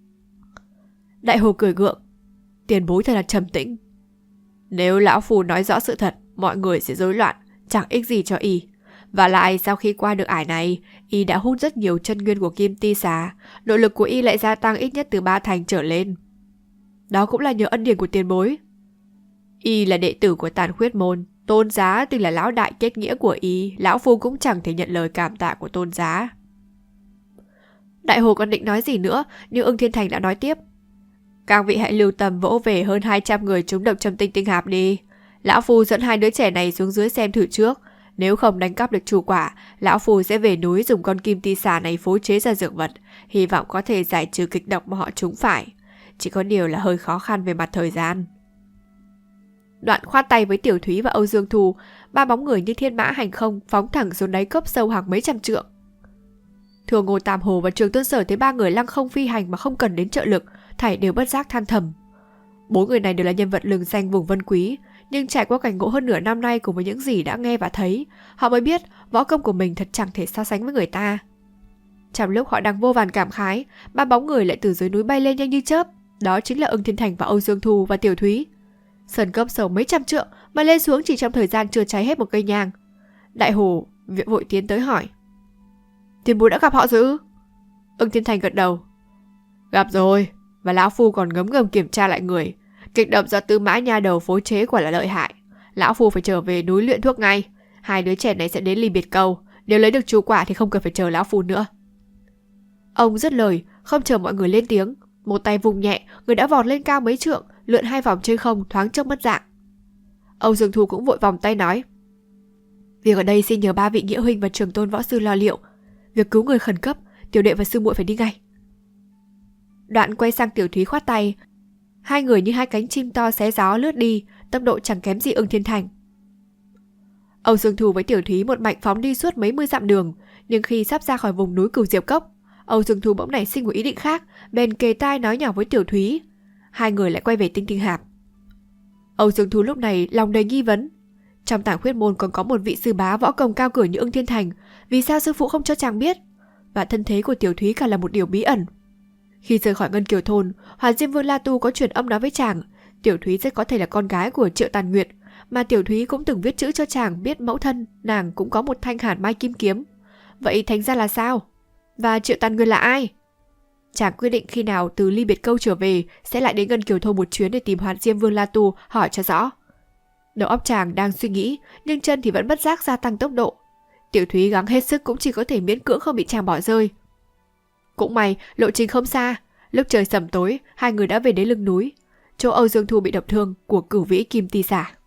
Đại Hồ cười gượng: "Tiền bối thật là trầm tĩnh. Nếu lão phu nói rõ sự thật, mọi người sẽ rối loạn, chẳng ích gì cho y. Và lại sau khi qua được ải này, y đã hút rất nhiều chân nguyên của kim ti xà, nội lực của y lại gia tăng ít nhất từ 3 thành trở lên. Đó cũng là nhờ ân điển của tiền bối. Y là đệ tử của Tàn Khuyết môn, Tôn Giá tuy là lão đại kết nghĩa của y, lão phu cũng chẳng thể nhận lời cảm tạ của Tôn Giá." Đại Hồ còn định nói gì nữa, nhưng Ưng Thiên Thành đã nói tiếp: "Các vị hãy lưu tâm vỗ về hơn 200 người trúng độc trong tinh tinh hạp đi. Lão phu dẫn hai đứa trẻ này xuống dưới xem thử trước. Nếu không đánh cắp được chủ quả, lão phu sẽ về núi dùng con kim ti xà này phối chế ra dược vật, hy vọng có thể giải trừ kịch độc mà họ trúng phải. Chỉ có điều là hơi khó khăn về mặt thời gian." Đoạn khoát tay với Tiểu Thúy và Âu Dương Thu, ba bóng người như thiên mã hành không phóng thẳng xuống đáy cốc sâu hàng mấy trăm trượng. Thừa Ngô Tam Hồ và Trường Tuân Sở thấy ba người lăng không phi hành mà không cần đến trợ lực, thảy đều bất giác than thầm. Bốn người này đều là nhân vật lừng danh vùng Vân Quý, nhưng trải qua cảnh ngộ hơn nửa năm nay cùng với những gì đã nghe và thấy, họ mới biết võ công của mình thật chẳng thể so sánh với người ta. Trong lúc họ đang vô vàn cảm khái, ba bóng người lại từ dưới núi bay lên nhanh như chớp. Đó chính là Ưng Thiên Thành và Âu Dương Thu và Tiểu Thúy. Sân cốc sâu mấy trăm trượng mà lên xuống chỉ trong thời gian chưa cháy hết một cây nhang. Đại Hồ vội tiến tới hỏi: "Tiền bối đã gặp họ rồi ư?" Ưng Thiên Thành gật đầu: "Gặp rồi, và lão phu còn ngấm ngầm kiểm tra lại người. Kịch độc do Tư Mã nha đầu phối chế quả là lợi hại. Lão phu phải trở về núi luyện thuốc ngay. Hai đứa trẻ này sẽ đến Ly Biệt Câu, nếu lấy được chú quả thì không cần phải chờ lão phu nữa." Ông dứt lời, không chờ mọi người lên tiếng, một tay vùng nhẹ, người đã vọt lên cao mấy trượng, lượn hai vòng trên không, thoáng trông mất dạng. Âu Dương Thu cũng vội vòng tay nói: "Việc ở đây xin nhờ ba vị nghĩa huynh và Trường Tôn võ sư lo liệu. Việc cứu người khẩn cấp, tiểu đệ và sư muội phải đi ngay." Đoạn quay sang Tiểu Thúy khoát tay. Hai người như hai cánh chim to xé gió lướt đi, tốc độ chẳng kém gì Ưng Thiên Thành. Âu Dương Thu với Tiểu Thúy một mạch phóng đi suốt mấy mươi dặm đường, nhưng khi sắp ra khỏi vùng núi Cửu Diệp Cốc, Âu Dương Thu bỗng nảy sinh một ý định khác, bèn kề tai nói nhỏ với Tiểu Thúy. Hai người lại quay về tinh tinh hạp. Âu Dương Thu lúc này lòng đầy nghi vấn. Trong Tản Khuyết môn còn có một vị sư bá võ công cao cửa như Ưng Thiên Thành, vì sao sư phụ không cho chàng biết? Và thân thế của Tiểu Thúy càng là một điều bí ẩn. Khi rời khỏi Ngân Kiều thôn, Hoàn Diêm Vương La Tu có truyền âm nói với chàng, Tiểu Thúy rất có thể là con gái của Triệu Tàn Nguyệt, mà Tiểu Thúy cũng từng viết chữ cho chàng biết mẫu thân nàng cũng có một thanh hàn mai kim kiếm. Vậy thành ra là sao? Và Triệu Tàn Nguyệt là ai? Chàng quyết định khi nào từ Ly Biệt Câu trở về sẽ lại đến Ngân Kiều thôn một chuyến để tìm Hoàn Diêm Vương La Tu hỏi cho rõ. Đầu óc chàng đang suy nghĩ, nhưng chân thì vẫn bất giác gia tăng tốc độ. Tiểu Thúy gắng hết sức cũng chỉ có thể miễn cưỡng không bị chàng bỏ rơi. Cũng may lộ trình không xa, lúc trời sẩm tối hai người đã về đến lưng núi, chỗ Âu Dương Thu bị độc thương của cửu vĩ kim ti xà.